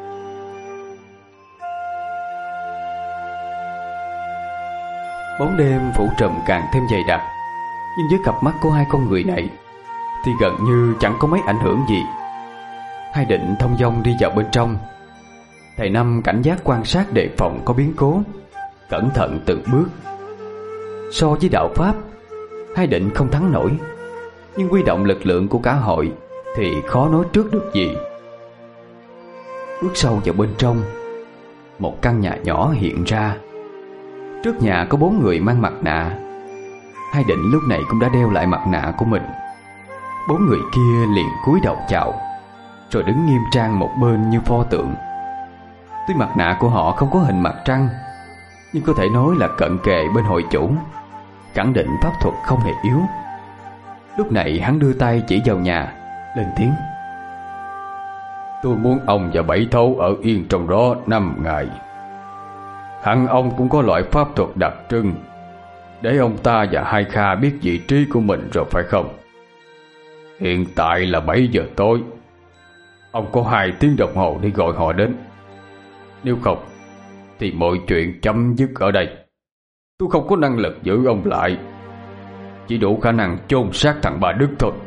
Bóng đêm phủ trùm càng thêm dày đặc, nhưng với cặp mắt của hai con người này thì gần như chẳng có mấy ảnh hưởng gì. Hai Định thông dong đi vào bên trong. Thầy Năm cảnh giác quan sát đề phòng có biến cố, cẩn thận từng bước. So với đạo Pháp, Hai Định không thắng nổi, nhưng quy động lực lượng của cả hội thì khó nói trước được gì. Bước sâu vào bên trong, một căn nhà nhỏ hiện ra. Trước nhà có bốn người mang mặt nạ. Hai Định lúc này cũng đã đeo lại mặt nạ của mình. Bốn người kia liền cúi đầu chào, rồi đứng nghiêm trang một bên như pho tượng. Tuy mặt nạ của họ không có hình mặt trăng, nhưng có thể nói là cận kề bên hội chủ, khẳng định pháp thuật không hề yếu. Lúc này hắn đưa tay chỉ vào nhà, lên tiếng: Tôi muốn ông và Bảy Thấu ở yên trong đó năm ngày. Hẳn ông cũng có loại pháp thuật đặc trưng, để ông ta và Hai Kha biết vị trí của mình rồi phải không? Hiện tại là bảy giờ tối. Ông có hai tiếng đồng hồ để gọi họ đến. Nếu không thì mọi chuyện chấm dứt ở đây. Tôi không có năng lực giữ ông lại, chỉ đủ khả năng chôn xác thằng Ba Đức thôi.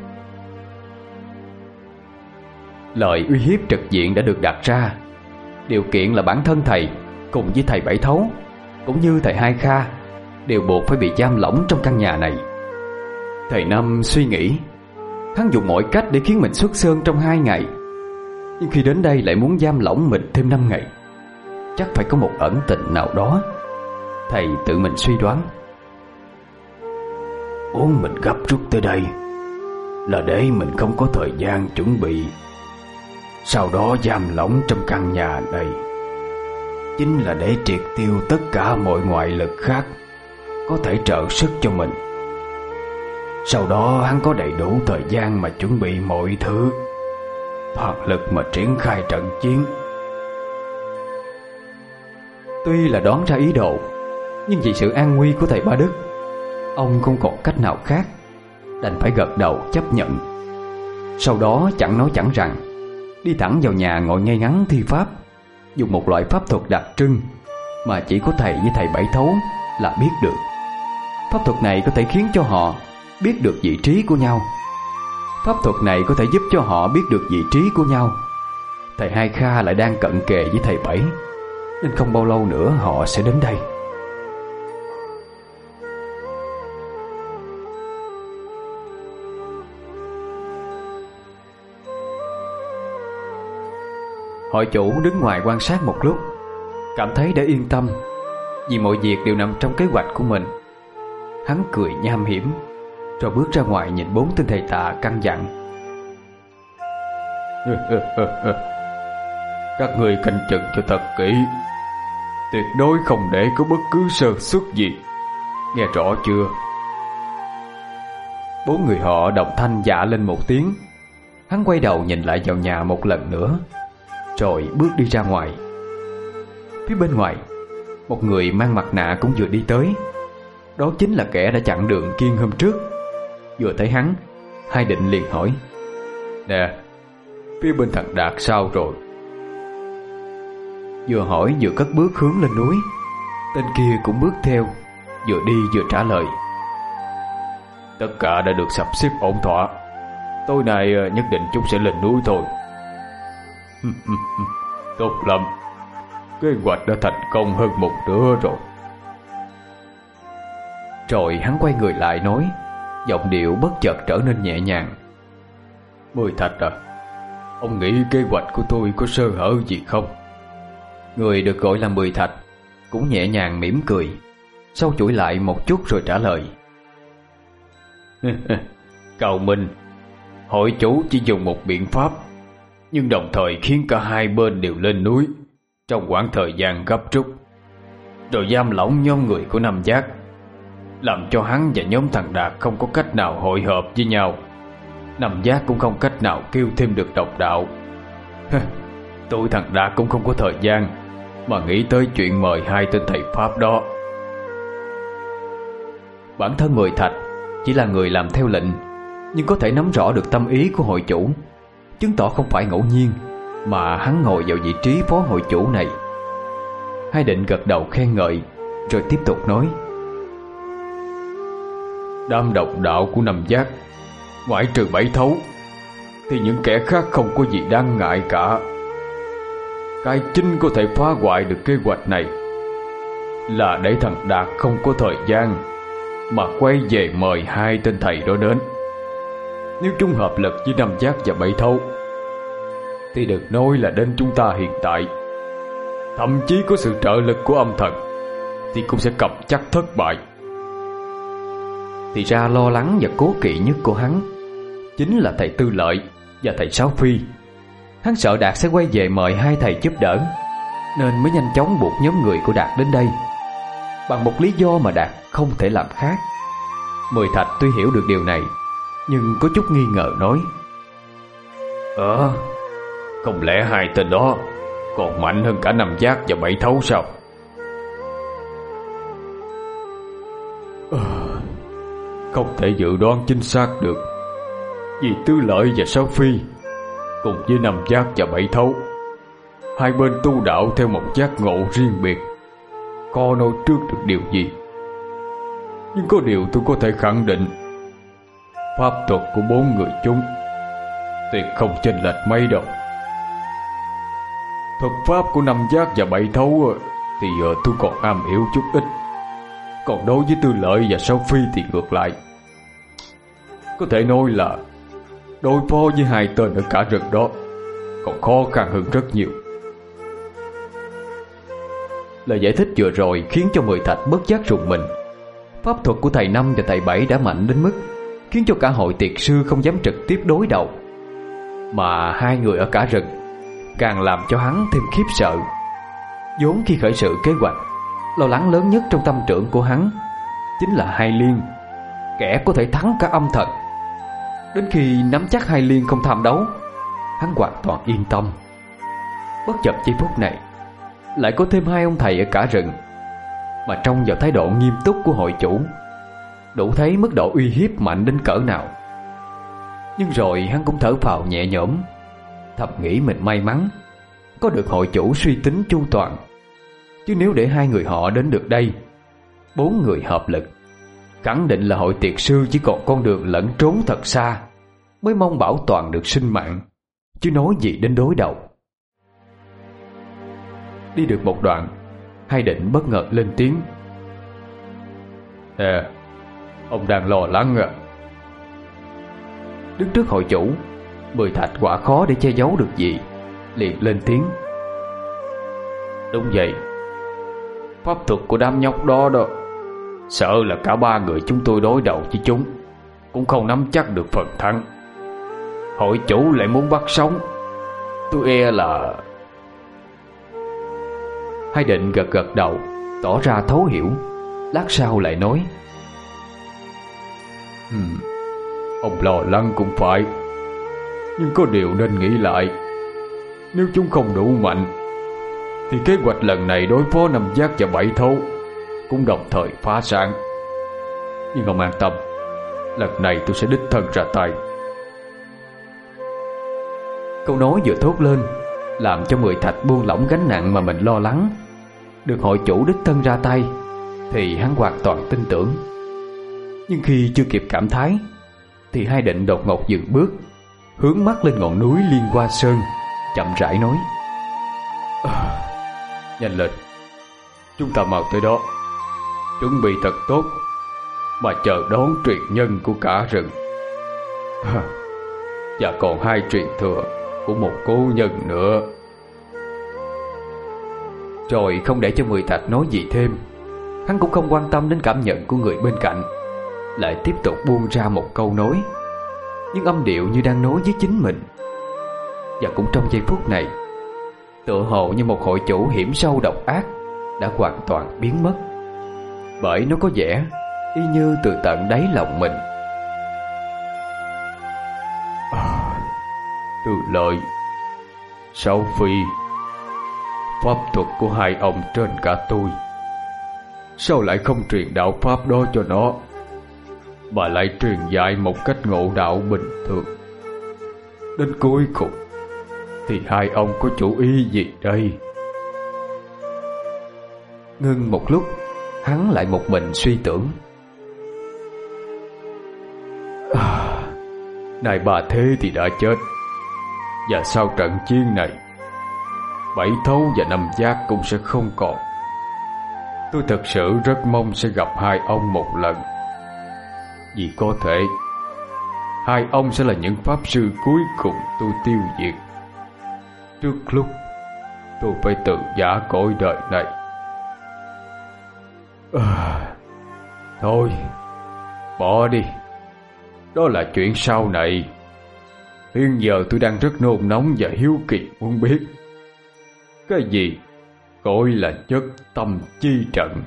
Lời uy hiếp trực diện đã được đặt ra. Điều kiện là bản thân thầy cùng với thầy Bảy Thấu cũng như thầy Hai Kha đều buộc phải bị giam lỏng trong căn nhà này. Thầy Năm suy nghĩ, hắn dùng mọi cách để khiến mình xuất sơn trong hai ngày, nhưng khi đến đây lại muốn giam lỏng mình thêm năm ngày. Chắc phải có một ẩn tình nào đó. Thầy tự mình suy đoán. Muốn mình gấp rút tới đây là để mình không có thời gian chuẩn bị, sau đó giam lỏng trong căn nhà này, chính là để triệt tiêu tất cả mọi ngoại lực khác có thể trợ sức cho mình. Sau đó hắn có đầy đủ thời gian mà chuẩn bị mọi thứ, toàn lực mà triển khai trận chiến. Tuy là đoán ra ý đồ, nhưng vì sự an nguy của thầy Ba Đức, ông không còn cách nào khác, đành phải gật đầu chấp nhận. Sau đó chẳng nói chẳng rằng, đi thẳng vào nhà ngồi ngay ngắn thi pháp, dùng một loại pháp thuật đặc trưng mà chỉ có thầy với thầy Bảy Thấu là biết được. Pháp thuật này có thể khiến cho họ biết được vị trí của nhau. Pháp thuật này có thể giúp cho họ biết được vị trí của nhau. Thầy Hai Kha lại đang cận kề với thầy Bảy, nên không bao lâu nữa họ sẽ đến đây. Hội chủ đứng ngoài quan sát một lúc, cảm thấy đã yên tâm, vì mọi việc đều nằm trong kế hoạch của mình. Hắn cười nham hiểm, rồi bước ra ngoài nhìn bốn tên thầy tà căn dặn: Các người canh chừng cho thật kỹ, tuyệt đối không để có bất cứ sơ suất gì, nghe rõ chưa? Bốn người họ đồng thanh dạ lên một tiếng. Hắn quay đầu nhìn lại vào nhà một lần nữa, rồi bước đi ra ngoài. Phía bên ngoài, một người mang mặt nạ cũng vừa đi tới. Đó chính là kẻ đã chặn đường Kiên hôm trước. Vừa thấy hắn, Hai Định liền hỏi: Nè, phía bên thằng Đạt sao rồi? Vừa hỏi vừa cất bước hướng lên núi. Tên kia cũng bước theo, vừa đi vừa trả lời: Tất cả đã được sắp xếp ổn thỏa. Tối nay nhất định chúng sẽ lên núi thôi. Tốt lắm, kế hoạch đã thành công hơn một nửa rồi. Rồi hắn quay người lại nói, giọng điệu bất chợt trở nên nhẹ nhàng: Mười Thạch à, ông nghĩ kế hoạch của tôi có sơ hở gì không? Người được gọi là Mười Thạch cũng nhẹ nhàng mỉm cười, sau chuỗi lại một chút rồi trả lời: Cao Minh, hội chủ chỉ dùng một biện pháp, nhưng đồng thời khiến cả hai bên đều lên núi trong khoảng thời gian gấp rút, rồi giam lỏng nhóm người của Nam Giác, làm cho hắn và nhóm thằng Đạt không có cách nào hội hợp với nhau. Nam Giác cũng không cách nào kêu thêm được độc đạo. Tôi thằng Đạt cũng không có thời gian mà nghĩ tới chuyện mời hai tên thầy Pháp đó. Bản thân Mười Thạch chỉ là người làm theo lệnh, nhưng có thể nắm rõ được tâm ý của hội chủ, chứng tỏ không phải ngẫu nhiên mà hắn ngồi vào vị trí phó hội chủ này. Hai Định gật đầu khen ngợi, rồi tiếp tục nói: Đám độc đạo của Nam Giác, ngoại trừ Bảy Thấu thì những kẻ khác không có gì đáng ngại cả. Cái chính có thể phá hoại được kế hoạch này là để thằng Đạt không có thời gian mà quay về mời hai tên thầy đó đến. Nếu chúng hợp lực với Năm Giác và Bảy Thấu thì được nói là đến chúng ta hiện tại, thậm chí có sự trợ lực của âm thần, thì cũng sẽ cầm chắc thất bại. Thì ra lo lắng và cố kỵ nhất của hắn chính là thầy Tư Lợi và thầy Sáu Phi. Hắn sợ Đạt sẽ quay về mời hai thầy giúp đỡ, nên mới nhanh chóng buộc nhóm người của Đạt đến đây, bằng một lý do mà Đạt không thể làm khác. Mười Thạch tuy hiểu được điều này, nhưng có chút nghi ngờ nói: Ờ, không lẽ hai tên đó còn mạnh hơn cả Năm Giác và Bảy Thấu sao? Ờ, không thể dự đoán chính xác được, vì Tư Lợi và Sáu Phi cùng với Năm Giác và Bảy Thấu, hai bên tu đạo theo một giác ngộ riêng biệt, khó nói trước được điều gì. Nhưng có điều tôi có thể khẳng định, pháp thuật của bốn người chúng tuyệt không chênh lệch mấy đâu. Thuật pháp của Năm Giác và Bảy Thấu thì giờ tôi còn am hiểu chút ít, còn đối với Tư Lợi và Sáu Phi thì ngược lại. Có thể nói là đối phó với hai tên ở cả rừng đó còn khó khăn hơn rất nhiều. Lời giải thích vừa rồi khiến cho Mười Thạch bất giác rùng mình. Pháp thuật của thầy Năm và thầy Bảy đã mạnh đến mức khiến cho cả hội tiệt sư không dám trực tiếp đối đầu, mà hai người ở cả rừng càng làm cho hắn thêm khiếp sợ. Vốn khi khởi sự kế hoạch, lo lắng lớn nhất trong tâm trạng của hắn chính là Hai Liên, kẻ có thể thắng cả âm thần. Đến khi nắm chắc Hai Liên không tham đấu, hắn hoàn toàn yên tâm. Bất chợt giây phút này lại có thêm hai ông thầy ở cả rừng, mà trông vào thái độ nghiêm túc của hội chủ, đủ thấy mức độ uy hiếp mạnh đến cỡ nào. Nhưng rồi hắn cũng thở phào nhẹ nhõm, thầm nghĩ mình may mắn có được hội chủ suy tính chu toàn. Chứ nếu để hai người họ đến được đây, bốn người hợp lực, khẳng định là hội tiệt sư chỉ còn con đường lẫn trốn thật xa mới mong bảo toàn được sinh mạng, chứ nói gì đến đối đầu. Đi được một đoạn, Hai Định bất ngờ lên tiếng: Nè, ông đang lo lắng à? Đứng trước hội chủ, Mười Thạch quả khó để che giấu được gì, liền lên tiếng: Đúng vậy, pháp thuật của đám nhóc đó đó, sợ là cả ba người chúng tôi đối đầu với chúng cũng không nắm chắc được phần thắng. Hội chủ lại muốn bắt sống, tôi e là... Hai Định gật gật đầu, tỏ ra thấu hiểu. Lát sau lại nói: hmm, Ông lo lắng cũng phải, nhưng có điều nên nghĩ lại. Nếu chúng không đủ mạnh thì kế hoạch lần này đối phó Năm Giác và Bảy Thấu cũng đồng thời phá sản. Nhưng ông an tâm, lần này tôi sẽ đích thân ra tay. Câu nói vừa thốt lên làm cho Mười Thạch buông lỏng gánh nặng mà mình lo lắng. Được hội chủ đích thân ra tay thì hắn hoàn toàn tin tưởng. Nhưng khi chưa kịp cảm thái thì Hai Định đột ngột dừng bước, hướng mắt lên ngọn núi Liên Hoa Sơn, chậm rãi nói: à, Nhanh lên, chúng ta mau tới đó, chuẩn bị thật tốt mà chờ đón truyền nhân của cả rừng. à, Và còn hai truyền thừa của một cố nhân nữa. Rồi không để cho Mười Thạch nói gì thêm, hắn cũng không quan tâm đến cảm nhận của người bên cạnh, lại tiếp tục buông ra một câu nói, nhưng âm điệu như đang nói với chính mình. Và cũng trong giây phút này, tựa hồ như một hội chủ hiểm sâu độc ác đã hoàn toàn biến mất, bởi nó có vẻ y như từ tận đáy lòng mình. à, Tư Lợi, Sáu Phi, pháp thuật của hai ông trên cả tôi, sao lại không truyền đạo pháp đó cho nó, mà lại truyền dạy một cách ngộ đạo bình thường? Đến cuối cùng thì hai ông có chủ ý gì đây? Ngưng một lúc, hắn lại một mình suy tưởng. à, Này bà Thế thì đã chết, và sau trận chiến này, Bảy Thấu và Năm Giác cũng sẽ không còn. Tôi thật sự rất mong sẽ gặp hai ông một lần, Vì có thể hai ông sẽ là những pháp sư cuối cùng tôi tiêu diệt trước lúc tôi phải từ giã cõi đời này. À, thôi, bỏ đi. Đó là chuyện sau này. Hiện giờ tôi đang rất nôn nóng và hiếu kỳ muốn biết cái gì gọi là nhất tâm chi trận.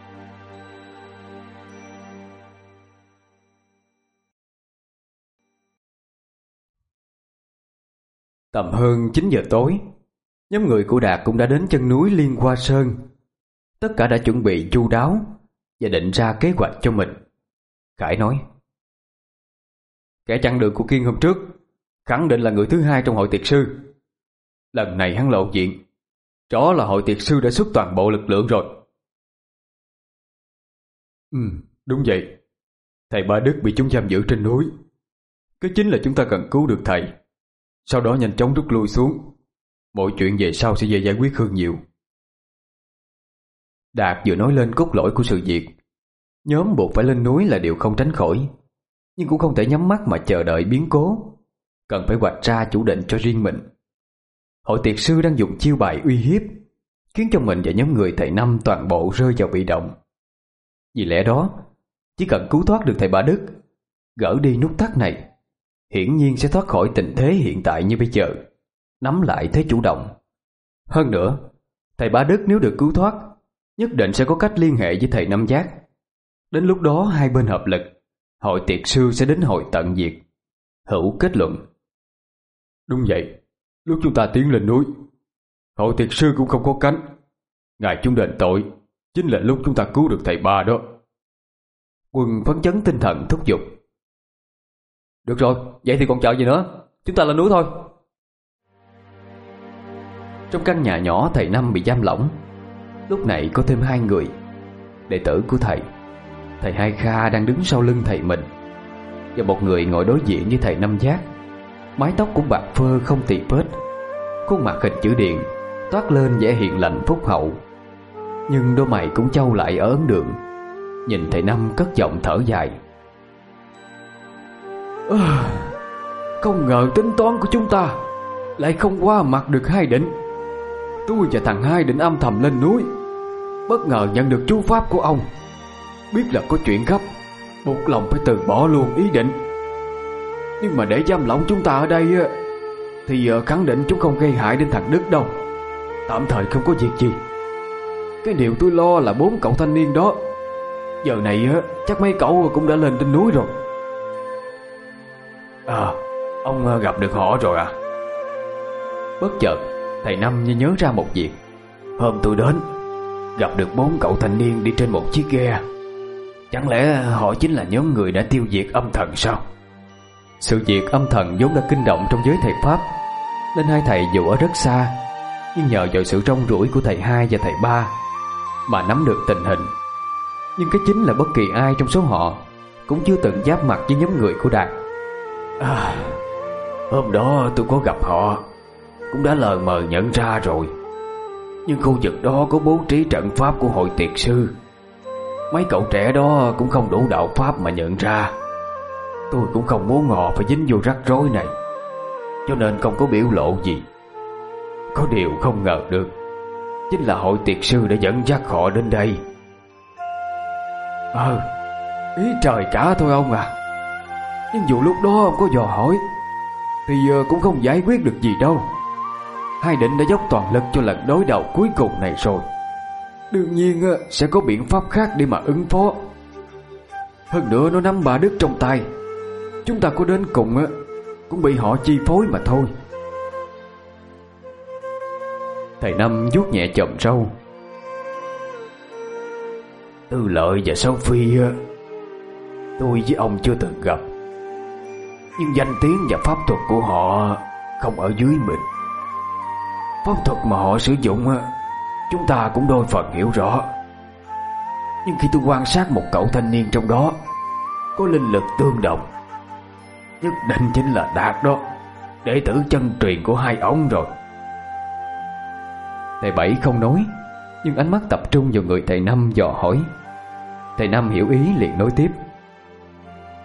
Tầm hơn chín giờ tối, nhóm người của Đạt cũng đã đến chân núi Liên Hoa Sơn. Tất cả đã chuẩn bị chu đáo và định ra kế hoạch cho mình. Khải nói: kẻ chặn đường của Kiên hôm trước khẳng định là người thứ hai trong hội tiệt sư. Lần này hắn lộ diện, rõ là hội tiệt sư đã xuất toàn bộ lực lượng rồi. Ừ, đúng vậy. Thầy Ba Đức bị chúng giam giữ trên núi. Cái chính là chúng ta cần cứu được thầy, sau đó nhanh chóng rút lui xuống. Mọi chuyện về sau sẽ dễ giải quyết hơn nhiều. Đạt vừa nói lên cốt lõi của sự việc. Nhóm buộc phải lên núi là điều không tránh khỏi, nhưng cũng không thể nhắm mắt mà chờ đợi biến cố. Cần phải hoạch ra chủ định cho riêng mình. Hội tiệt sư đang dùng chiêu bài uy hiếp, khiến cho mình và nhóm người thầy Năm toàn bộ rơi vào bị động. Vì lẽ đó, chỉ cần cứu thoát được thầy Ba Đức, gỡ đi nút thắt này, hiển nhiên sẽ thoát khỏi tình thế hiện tại như bây giờ, nắm lại thế chủ động. Hơn nữa, thầy Ba Đức nếu được cứu thoát, nhất định sẽ có cách liên hệ với thầy Năm Giác. Đến lúc đó hai bên hợp lực, hội tiệt sư sẽ đến hội tận diệt. Hữu kết luận: đúng vậy. Lúc chúng ta tiến lên núi, hội tiệt sư cũng không có cánh. Ngài chúng đền tội, chính là lúc chúng ta cứu được thầy Ba đó. Quân phấn chấn tinh thần thúc giục: được rồi, vậy thì còn chờ gì nữa, chúng ta lên núi thôi. Trong căn nhà nhỏ thầy Năm bị giam lỏng, lúc này có thêm hai người. Đệ tử của thầy, thầy Hai Kha đang đứng sau lưng thầy mình, và một người ngồi đối diện với thầy Năm Giác. Mái tóc cũng bạc phơ không tì vết, khuôn mặt hình chữ điền, toát lên vẻ hiền lành phúc hậu. Nhưng đôi mày cũng chau lại ở ấn đường. Nhìn thầy Năm cất giọng thở dài: à, không ngờ tính toán của chúng ta lại không qua mặt được Hai Định. Tôi và thằng Hai Định âm thầm lên núi, bất ngờ nhận được chú pháp của ông. Biết là có chuyện gấp, buộc lòng phải từ bỏ luôn ý định. Nhưng mà để giam lỏng chúng ta ở đây thì khẳng định chúng không gây hại đến thằng Đức đâu. Tạm thời không có việc gì. Cái điều tôi lo là bốn cậu thanh niên đó. Giờ này chắc mấy cậu cũng đã lên trên núi rồi. À, ông gặp được họ rồi à? Bất chợt thầy Năm như nhớ ra một việc. Hôm tôi đến, gặp được bốn cậu thanh niên đi trên một chiếc ghe. Chẳng lẽ họ chính là nhóm người đã tiêu diệt âm thần sao? Sự việc âm thần vốn đã kinh động trong giới thầy Pháp, nên hai thầy dù ở rất xa, nhưng nhờ vào sự rong ruổi của thầy Hai và thầy Ba mà nắm được tình hình. Nhưng cái chính là bất kỳ ai trong số họ cũng chưa từng giáp mặt với nhóm người của Đạt. À, hôm đó tôi có gặp họ, cũng đã lờ mờ nhận ra rồi. Nhưng khu vực đó có bố trí trận pháp của hội tiệt sư. Mấy cậu trẻ đó cũng không đủ đạo pháp mà nhận ra. Tôi cũng không muốn họ phải dính vô rắc rối này, cho nên không có biểu lộ gì. Có điều không ngờ được, chính là hội tiệt sư đã dẫn dắt họ đến đây. Ờ, ý trời cả thôi ông à. Nhưng dù lúc đó ông có dò hỏi thì cũng không giải quyết được gì đâu. Hai Định đã dốc toàn lực cho lần đối đầu cuối cùng này rồi. Đương nhiên sẽ có biện pháp khác để mà ứng phó. Hơn nữa nó nắm Ba Đức trong tay, chúng ta có đến cùng cũng bị họ chi phối mà thôi. Thầy Năm vuốt nhẹ chòm râu: Tư Lợi và Sáu Phi tôi với ông chưa từng gặp, nhưng danh tiếng và pháp thuật của họ không ở dưới mình. Pháp thuật mà họ sử dụng chúng ta cũng đôi phần hiểu rõ. Nhưng khi tôi quan sát một cậu thanh niên trong đó có linh lực tương đồng, nhất định chính là Đạt đó, đệ tử chân truyền của hai ông rồi. Thầy Bảy không nói, nhưng ánh mắt tập trung vào người thầy Năm dò hỏi. Thầy Năm hiểu ý liền nói tiếp: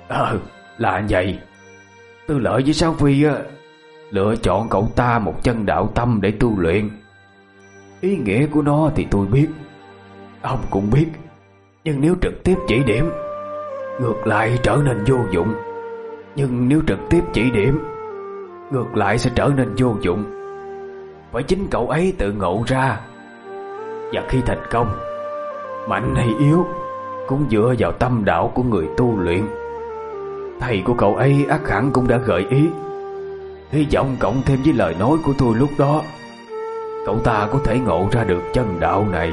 Ờ, là vậy. Tư Lợi với Sáu Phi á, lựa chọn cậu ta một chân đạo tâm để tu luyện. Ý nghĩa của nó thì tôi biết, ông cũng biết. Nhưng nếu trực tiếp chỉ điểm, ngược lại trở nên vô dụng. Nhưng nếu trực tiếp chỉ điểm, ngược lại sẽ trở nên vô dụng. Phải chính cậu ấy tự ngộ ra. Và khi thành công, mạnh hay yếu cũng dựa vào tâm đạo của người tu luyện. Thầy của cậu ấy ắt hẳn cũng đã gợi ý. Hy vọng cộng thêm với lời nói của tôi lúc đó, cậu ta có thể ngộ ra được chân đạo này.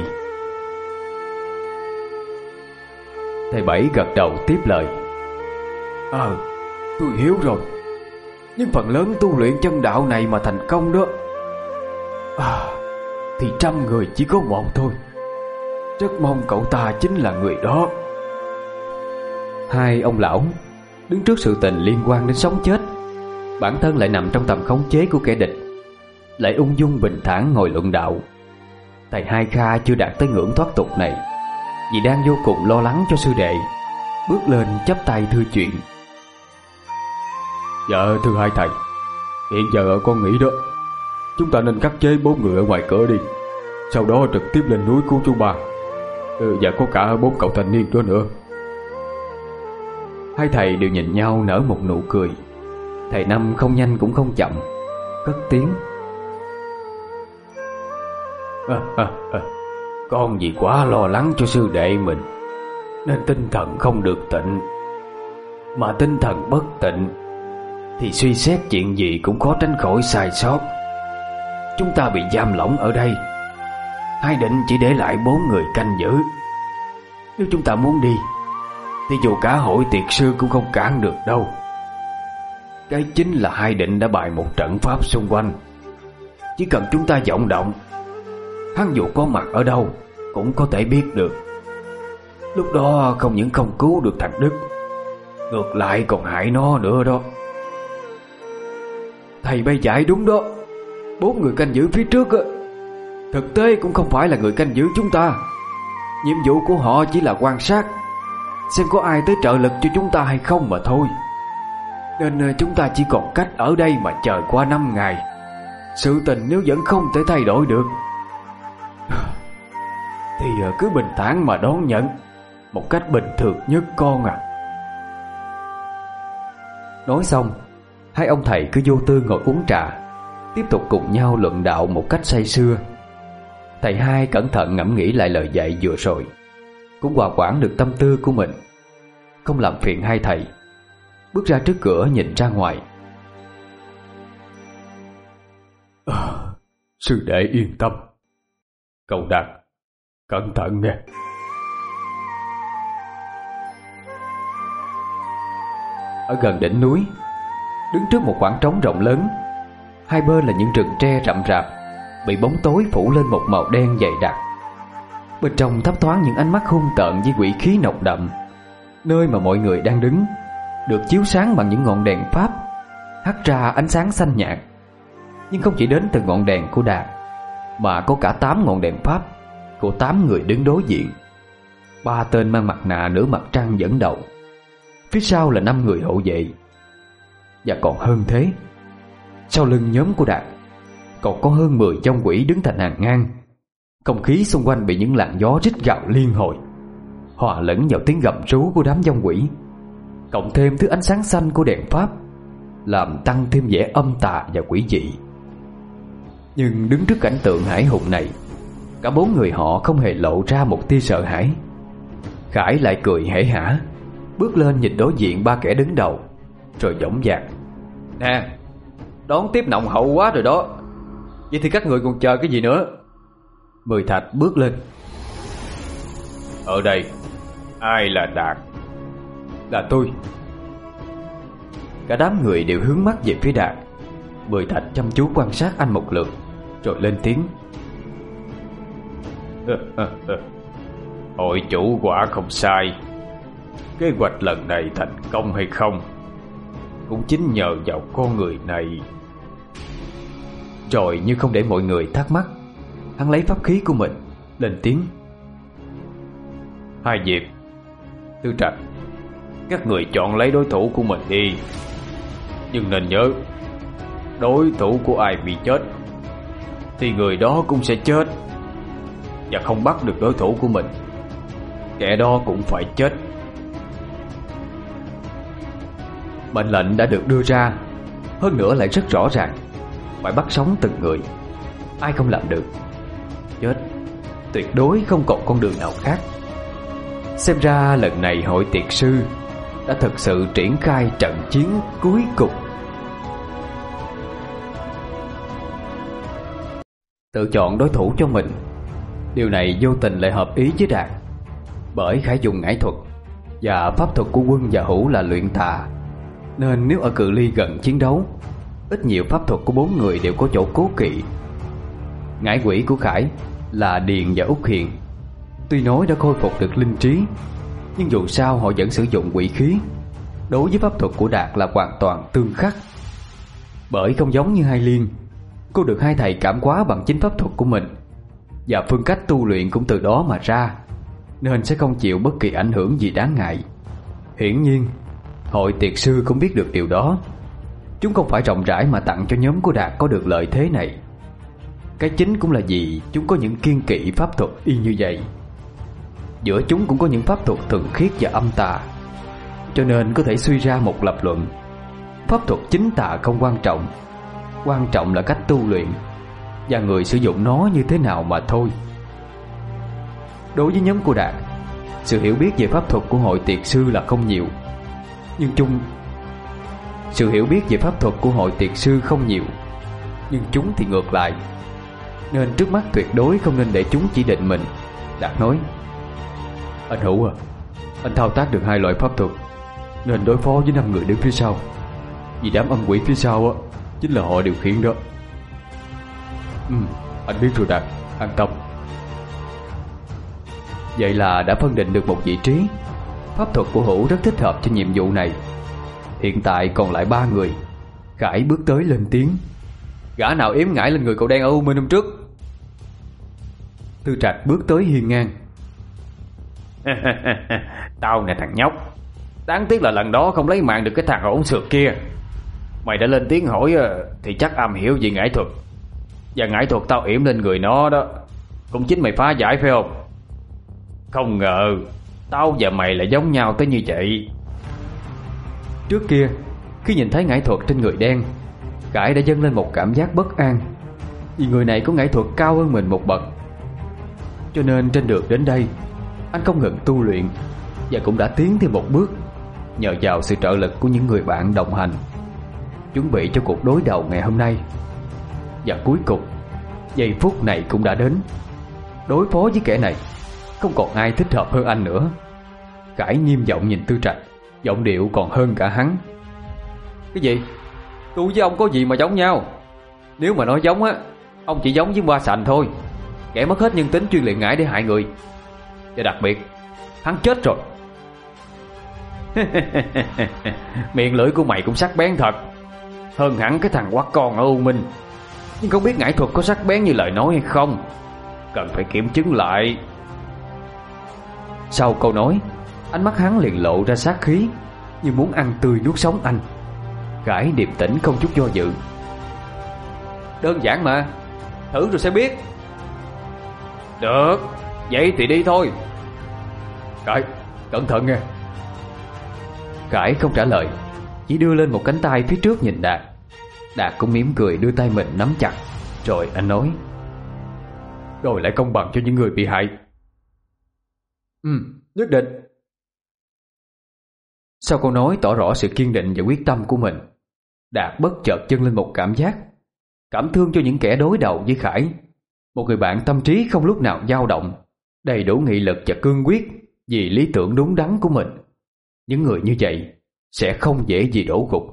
Thầy Bảy gật đầu tiếp lời. Ờ, tôi hiểu rồi. Nhưng phần lớn tu luyện chân đạo này mà thành công đó, à, thì trăm người chỉ có một thôi. Rất mong cậu ta chính là người đó. Hai ông lão đứng trước sự tình liên quan đến sống chết, bản thân lại nằm trong tầm khống chế của kẻ địch, lại ung dung bình thản ngồi luận đạo. Thầy Hai Kha chưa đạt tới ngưỡng thoát tục này, vì đang vô cùng lo lắng cho sư đệ, bước lên chắp tay thưa chuyện. Dạ thưa hai thầy, hiện giờ con nghĩ đó, chúng ta nên khắc chế bốn người ở ngoài cửa đi, sau đó trực tiếp lên núi cứu chú Ba, ừ, và có cả bốn cậu thanh niên đó nữa. Hai thầy đều nhìn nhau nở một nụ cười. Thầy Năm không nhanh cũng không chậm, cất tiếng. à, à, à, Con vì quá lo lắng cho sư đệ mình, nên tinh thần không được tịnh. Mà tinh thần bất tịnh thì suy xét chuyện gì cũng khó tránh khỏi sai sót. Chúng ta bị giam lỏng ở đây, hai định chỉ để lại bốn người canh giữ. Nếu chúng ta muốn đi thì dù cả hội tiệt sư cũng không cản được đâu. Cái chính là hai định đã bày một trận pháp xung quanh. Chỉ cần chúng ta vọng động, hắn dù có mặt ở đâu cũng có thể biết được. Lúc đó không những không cứu được thằng Đức, ngược lại còn hại nó nữa đó. Thầy bay giải đúng đó. Bốn người canh giữ phía trước á, thực tế cũng không phải là người canh giữ chúng ta. Nhiệm vụ của họ chỉ là quan sát, xem có ai tới trợ lực cho chúng ta hay không mà thôi. Nên chúng ta chỉ còn cách ở đây mà chờ qua năm ngày. Sự tình nếu vẫn không thể thay đổi được thì cứ bình thản mà đón nhận một cách bình thường nhất con à. Nói xong, hai ông thầy cứ vô tư ngồi uống trà, tiếp tục cùng nhau luận đạo một cách say sưa. Thầy Hai cẩn thận ngẫm nghĩ lại lời dạy vừa rồi, cũng hòa quản được tâm tư của mình, không làm phiền hai thầy, bước ra trước cửa nhìn ra ngoài. à, Sư đệ yên tâm. Cậu Đạt, cẩn thận nghe. Ở gần đỉnh núi, đứng trước một khoảng trống rộng lớn, hai bên là những rừng tre rậm rạp, bị bóng tối phủ lên một màu đen dày đặc. Bên trong thấp thoáng những ánh mắt hung tợn với quỷ khí nồng đậm. Nơi mà mọi người đang đứng được chiếu sáng bằng những ngọn đèn pháp, hắt ra ánh sáng xanh nhạt. Nhưng không chỉ đến từ ngọn đèn của Đạt, mà có cả tám ngọn đèn pháp của tám người đứng đối diện. Ba tên mang mặt nạ nửa mặt trăng dẫn đầu, phía sau là năm người hộ vệ. Và còn hơn thế, sau lưng nhóm của Đạt còn có hơn mười dòng quỷ đứng thành hàng ngang. Không khí xung quanh bị những làn gió rít gào liên hồi, hòa lẫn vào tiếng gầm rú của đám dòng quỷ, cộng thêm thứ ánh sáng xanh của đèn pháp, làm tăng thêm vẻ âm tà và quỷ dị. Nhưng đứng trước cảnh tượng hãi hùng này, cả bốn người họ không hề lộ ra một tia sợ hãi. Khải lại cười hể hả, bước lên nhìn đối diện ba kẻ đứng đầu, rồi dõng dạc: Nè, đón tiếp nồng hậu quá rồi đó. Vậy thì các người còn chờ cái gì nữa? Mười Thạch bước lên: Ở đây, ai là Đạt? Là tôi. Cả đám người đều hướng mắt về phía Đạt. Mười Thạch chăm chú quan sát anh một lượt, rồi lên tiếng: Hội chủ quả không sai. Kế hoạch lần này thành công hay không cũng chính nhờ vào con người này. Rồi như không để mọi người thắc mắc, hắn lấy pháp khí của mình lên tiếng: Hai Diệp, Tư Trạch, các người chọn lấy đối thủ của mình đi. Nhưng nên nhớ, đối thủ của ai bị chết thì người đó cũng sẽ chết. Và không bắt được đối thủ của mình, kẻ đó cũng phải chết. Mệnh lệnh đã được đưa ra, hơn nữa lại rất rõ ràng, phải bắt sống từng người. Ai không làm được, chết. Tuyệt đối không còn con đường nào khác. Xem ra lần này hội tiệt sư đã thực sự triển khai trận chiến cuối cùng. Tự chọn đối thủ cho mình, điều này vô tình lại hợp ý với Đạt. Bởi Khải dùng ngải thuật và pháp thuật của Quân và Hữu là luyện tà, nên nếu ở cự ly gần chiến đấu, ít nhiều pháp thuật của bốn người đều có chỗ cố kỵ. Ngải quỷ của Khải là Điền và Úc Hiền, tuy nói đã khôi phục được linh trí, nhưng dù sao họ vẫn sử dụng quỷ khí. Đối với pháp thuật của Đạt là hoàn toàn tương khắc. Bởi không giống như Hai Liên, cô được hai thầy cảm hóa bằng chính pháp thuật của mình, và phương cách tu luyện cũng từ đó mà ra, nên sẽ không chịu bất kỳ ảnh hưởng gì đáng ngại. Hiển nhiên hội tiệt sư cũng biết được điều đó. Chúng không phải rộng rãi mà tặng cho nhóm của Đạt có được lợi thế này. Cái chính cũng là vì chúng có những kiêng kỵ pháp thuật y như vậy. Giữa chúng cũng có những pháp thuật thuần khiết và âm tà, cho nên có thể suy ra một lập luận: pháp thuật chính tà không quan trọng, quan trọng là cách tu luyện và người sử dụng nó như thế nào mà thôi. Đối với nhóm của Đạt, sự hiểu biết về pháp thuật của hội tiệt sư là không nhiều, nhưng chúng Sự hiểu biết về pháp thuật của hội tiệt sư không nhiều, nhưng chúng thì ngược lại. Nên trước mắt tuyệt đối không nên để chúng chỉ định mình. Đạt nói: Anh Hữu à, anh thao tác được hai loại pháp thuật, nên đối phó với năm người đứng phía sau. Vì đám âm quỷ phía sau á, chính là họ điều khiển đó. Ừ, anh biết rồi Đạt, an tâm. Vậy là đã phân định được một vị trí. Pháp thuật của Hữu rất thích hợp cho nhiệm vụ này. Hiện tại còn lại ba người. Khải bước tới lên tiếng: Gã nào yếm ngải lên người cậu đen ở U Minh hôm trước? Tư Trạch bước tới hiên ngang: Tao nè thằng nhóc, đáng tiếc là lần đó không lấy mạng được cái thằng hỗn xược kia. Mày đã lên tiếng hỏi thì chắc am hiểu về ngải thuật, và ngải thuật tao yểm lên người nó đó cũng chính mày phá giải phải không? Không ngờ tao và mày lại giống nhau tới như vậy. Trước kia, khi nhìn thấy ngải thuật trên người đen, Khải đã dâng lên một cảm giác bất an, vì người này có ngải thuật cao hơn mình một bậc. Cho nên trên đường đến đây, anh không ngừng tu luyện, và cũng đã tiến thêm một bước nhờ vào sự trợ lực của những người bạn đồng hành, chuẩn bị cho cuộc đối đầu ngày hôm nay. Và cuối cùng, giây phút này cũng đã đến. Đối phó với kẻ này, không còn ai thích hợp hơn anh nữa. Khải nghiêm giọng nhìn Tư Trạch, giọng điệu còn hơn cả hắn: Cái gì? Tôi với ông có gì mà giống nhau? Nếu mà nói giống á, ông chỉ giống với Ba Sành thôi, kẻ mất hết nhân tính chuyên luyện ngải để hại người. Và đặc biệt, hắn chết rồi. Miệng lưỡi của mày cũng sắc bén thật, hơn hẳn cái thằng quát con ở U Minh. Nhưng không biết ngải thuật có sắc bén như lời nói hay không, cần phải kiểm chứng lại. Sau câu nói, ánh mắt hắn liền lộ ra sát khí, như muốn ăn tươi nuốt sống anh. Khải điềm tĩnh không chút do dự: Đơn giản mà, thử rồi sẽ biết. Được, vậy thì đi thôi. Khải, cẩn thận nghe. Khải không trả lời, chỉ đưa lên một cánh tay phía trước nhìn Đạt. Đạt cũng mỉm cười đưa tay mình nắm chặt. Rồi anh nói: Rồi lại công bằng cho những người bị hại. Ừ, nhất định. Sau câu nói tỏ rõ sự kiên định và quyết tâm của mình, Đạt bất chợt dâng lên một cảm giác cảm thương cho những kẻ đối đầu với Khải. Một người bạn tâm trí không lúc nào dao động, đầy đủ nghị lực và cương quyết vì lý tưởng đúng đắn của mình. Những người như vậy sẽ không dễ gì đổ gục.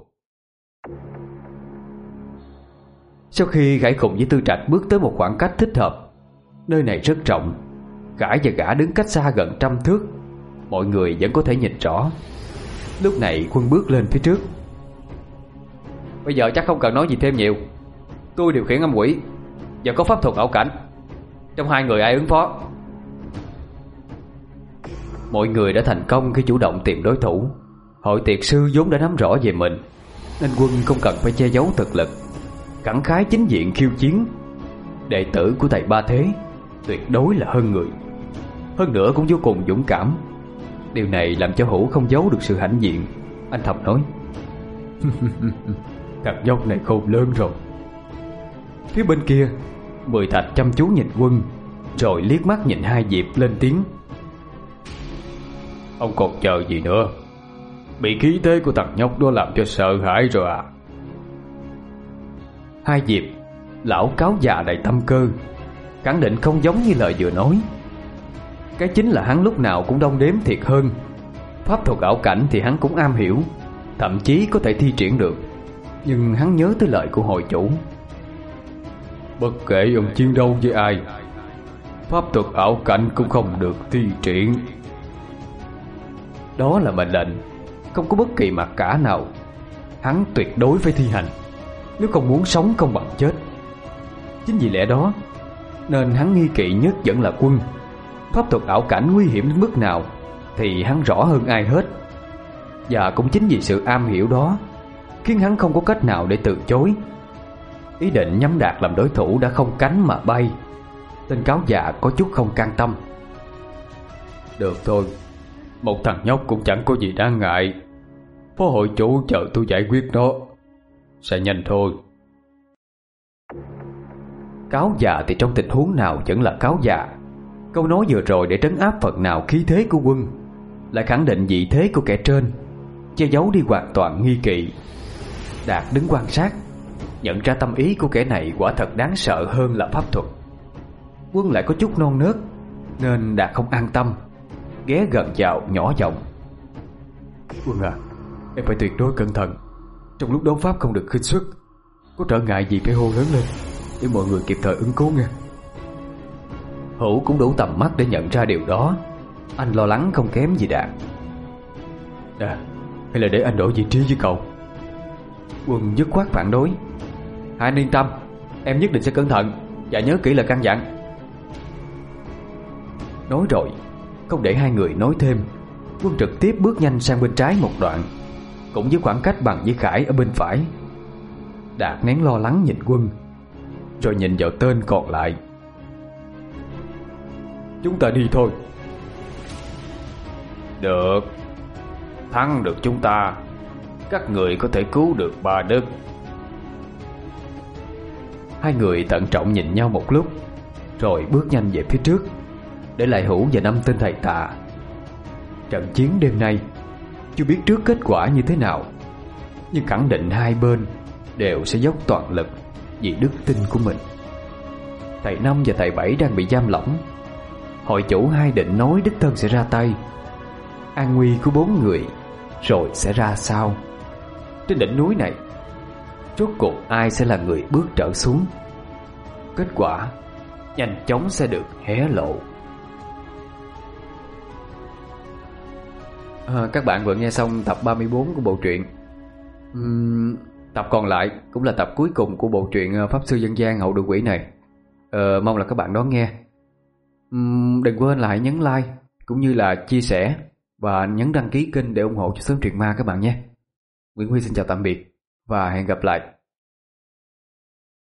Sau khi Khải cùng với Tư Trạch bước tới một khoảng cách thích hợp, nơi này rất rộng, Khải và gã đứng cách xa gần trăm thước, mọi người vẫn có thể nhìn rõ. Lúc này Quân bước lên phía trước: Bây giờ chắc không cần nói gì thêm nhiều. Tôi điều khiển âm quỷ và có pháp thuật ảo cảnh. Trong hai người ai ứng phó? Mọi người đã thành công khi chủ động tìm đối thủ, Hội tiệt sư vốn đã nắm rõ về mình, nên Quân không cần phải che giấu thực lực, khẳng khái chính diện khiêu chiến. Đệ tử của thầy Ba Thế tuyệt đối là hơn người, hơn nữa cũng vô cùng dũng cảm. Điều này làm cho Hữu không giấu được sự hãnh diện. Anh thầm nói: thằng nhóc này khôn lớn rồi. Phía bên kia, Mười Thạch chăm chú nhìn Quân, rồi liếc mắt nhìn Hai Diệp lên tiếng: ông còn chờ gì nữa? Bị khí thế của thằng nhóc đó làm cho sợ hãi rồi à? Hai Diệp, lão cáo già đầy tâm cơ, khẳng định không giống như lời vừa nói. Cái chính là hắn lúc nào cũng đong đếm thiệt hơn. Pháp thuật ảo cảnh thì hắn cũng am hiểu, thậm chí có thể thi triển được. Nhưng hắn nhớ tới lời của hội chủ: bất kể ông chiến đấu với ai, pháp thuật ảo cảnh cũng không được thi triển. Đó là mệnh lệnh, không có bất kỳ mặc cả nào. Hắn tuyệt đối phải thi hành, nếu không muốn sống không bằng chết. Chính vì lẽ đó nên hắn nghi kỵ nhất vẫn là Quân. Pháp thuật ảo cảnh nguy hiểm đến mức nào thì hắn rõ hơn ai hết. Và cũng chính vì sự am hiểu đó khiến hắn không có cách nào để từ chối. Ý định nhắm Đạt làm đối thủ đã không cánh mà bay. Tên cáo già có chút không can tâm: được thôi, một thằng nhóc cũng chẳng có gì đáng ngại. Phó hội chủ chờ tôi giải quyết nó, sẽ nhanh thôi. Cáo già thì trong tình huống nào vẫn là cáo già. Câu nói vừa rồi để trấn áp phần nào khí thế của Quân, lại khẳng định vị thế của kẻ trên, che giấu đi hoàn toàn nghi kỵ. Đạt đứng quan sát, nhận ra tâm ý của kẻ này quả thật đáng sợ hơn là pháp thuật. Quân lại có chút non nớt, nên Đạt không an tâm, ghé gần vào nhỏ giọng: Quân à, em phải tuyệt đối cẩn thận. Trong lúc đấu pháp không được khinh suất, có trở ngại gì phải hô lớn lên để mọi người kịp thời ứng cứu nha. Hữu cũng đủ tầm mắt để nhận ra điều đó. Anh lo lắng không kém gì Đạt. À, hay là để anh đổi vị trí với cậu? Quân dứt khoát phản đối: Anh yên tâm, em nhất định sẽ cẩn thận và nhớ kỹ lời căn dặn. Nói rồi, không để hai người nói thêm, Quân trực tiếp bước nhanh sang bên trái một đoạn, cũng với khoảng cách bằng với Khải ở bên phải. Đạt nén lo lắng nhìn Quân, rồi nhìn vào tên còn lại: chúng ta đi thôi. Được, thắng được chúng ta, các người có thể cứu được Ba Đức. Hai người thận trọng nhìn nhau một lúc, rồi bước nhanh về phía trước, để lại Hữu và năm tên thầy Tà. Trận chiến đêm nay chưa biết trước kết quả như thế nào, nhưng khẳng định hai bên đều sẽ dốc toàn lực vì đức tin của mình. Thầy Năm và thầy Bảy đang bị giam lỏng. Hội chủ hai định nói đích thân sẽ ra tay. An nguy của bốn người rồi sẽ ra sao? Trên đỉnh núi này, rốt cuộc ai sẽ là người bước trở xuống? Kết quả nhanh chóng sẽ được hé lộ. À, các bạn vừa nghe xong tập ba mươi bốn của bộ truyện. uhm, Tập còn lại cũng là tập cuối cùng của bộ truyện Pháp Sư Dân Gian Hậu Đuổi Quỷ này. ờ, Mong là các bạn đón nghe. uhm, Đừng quên là hãy nhấn like cũng như là chia sẻ và nhấn đăng ký kênh để ủng hộ cho Sớm Truyện Ma các bạn nhé. Nguyễn Huy xin chào tạm biệt và hẹn gặp lại.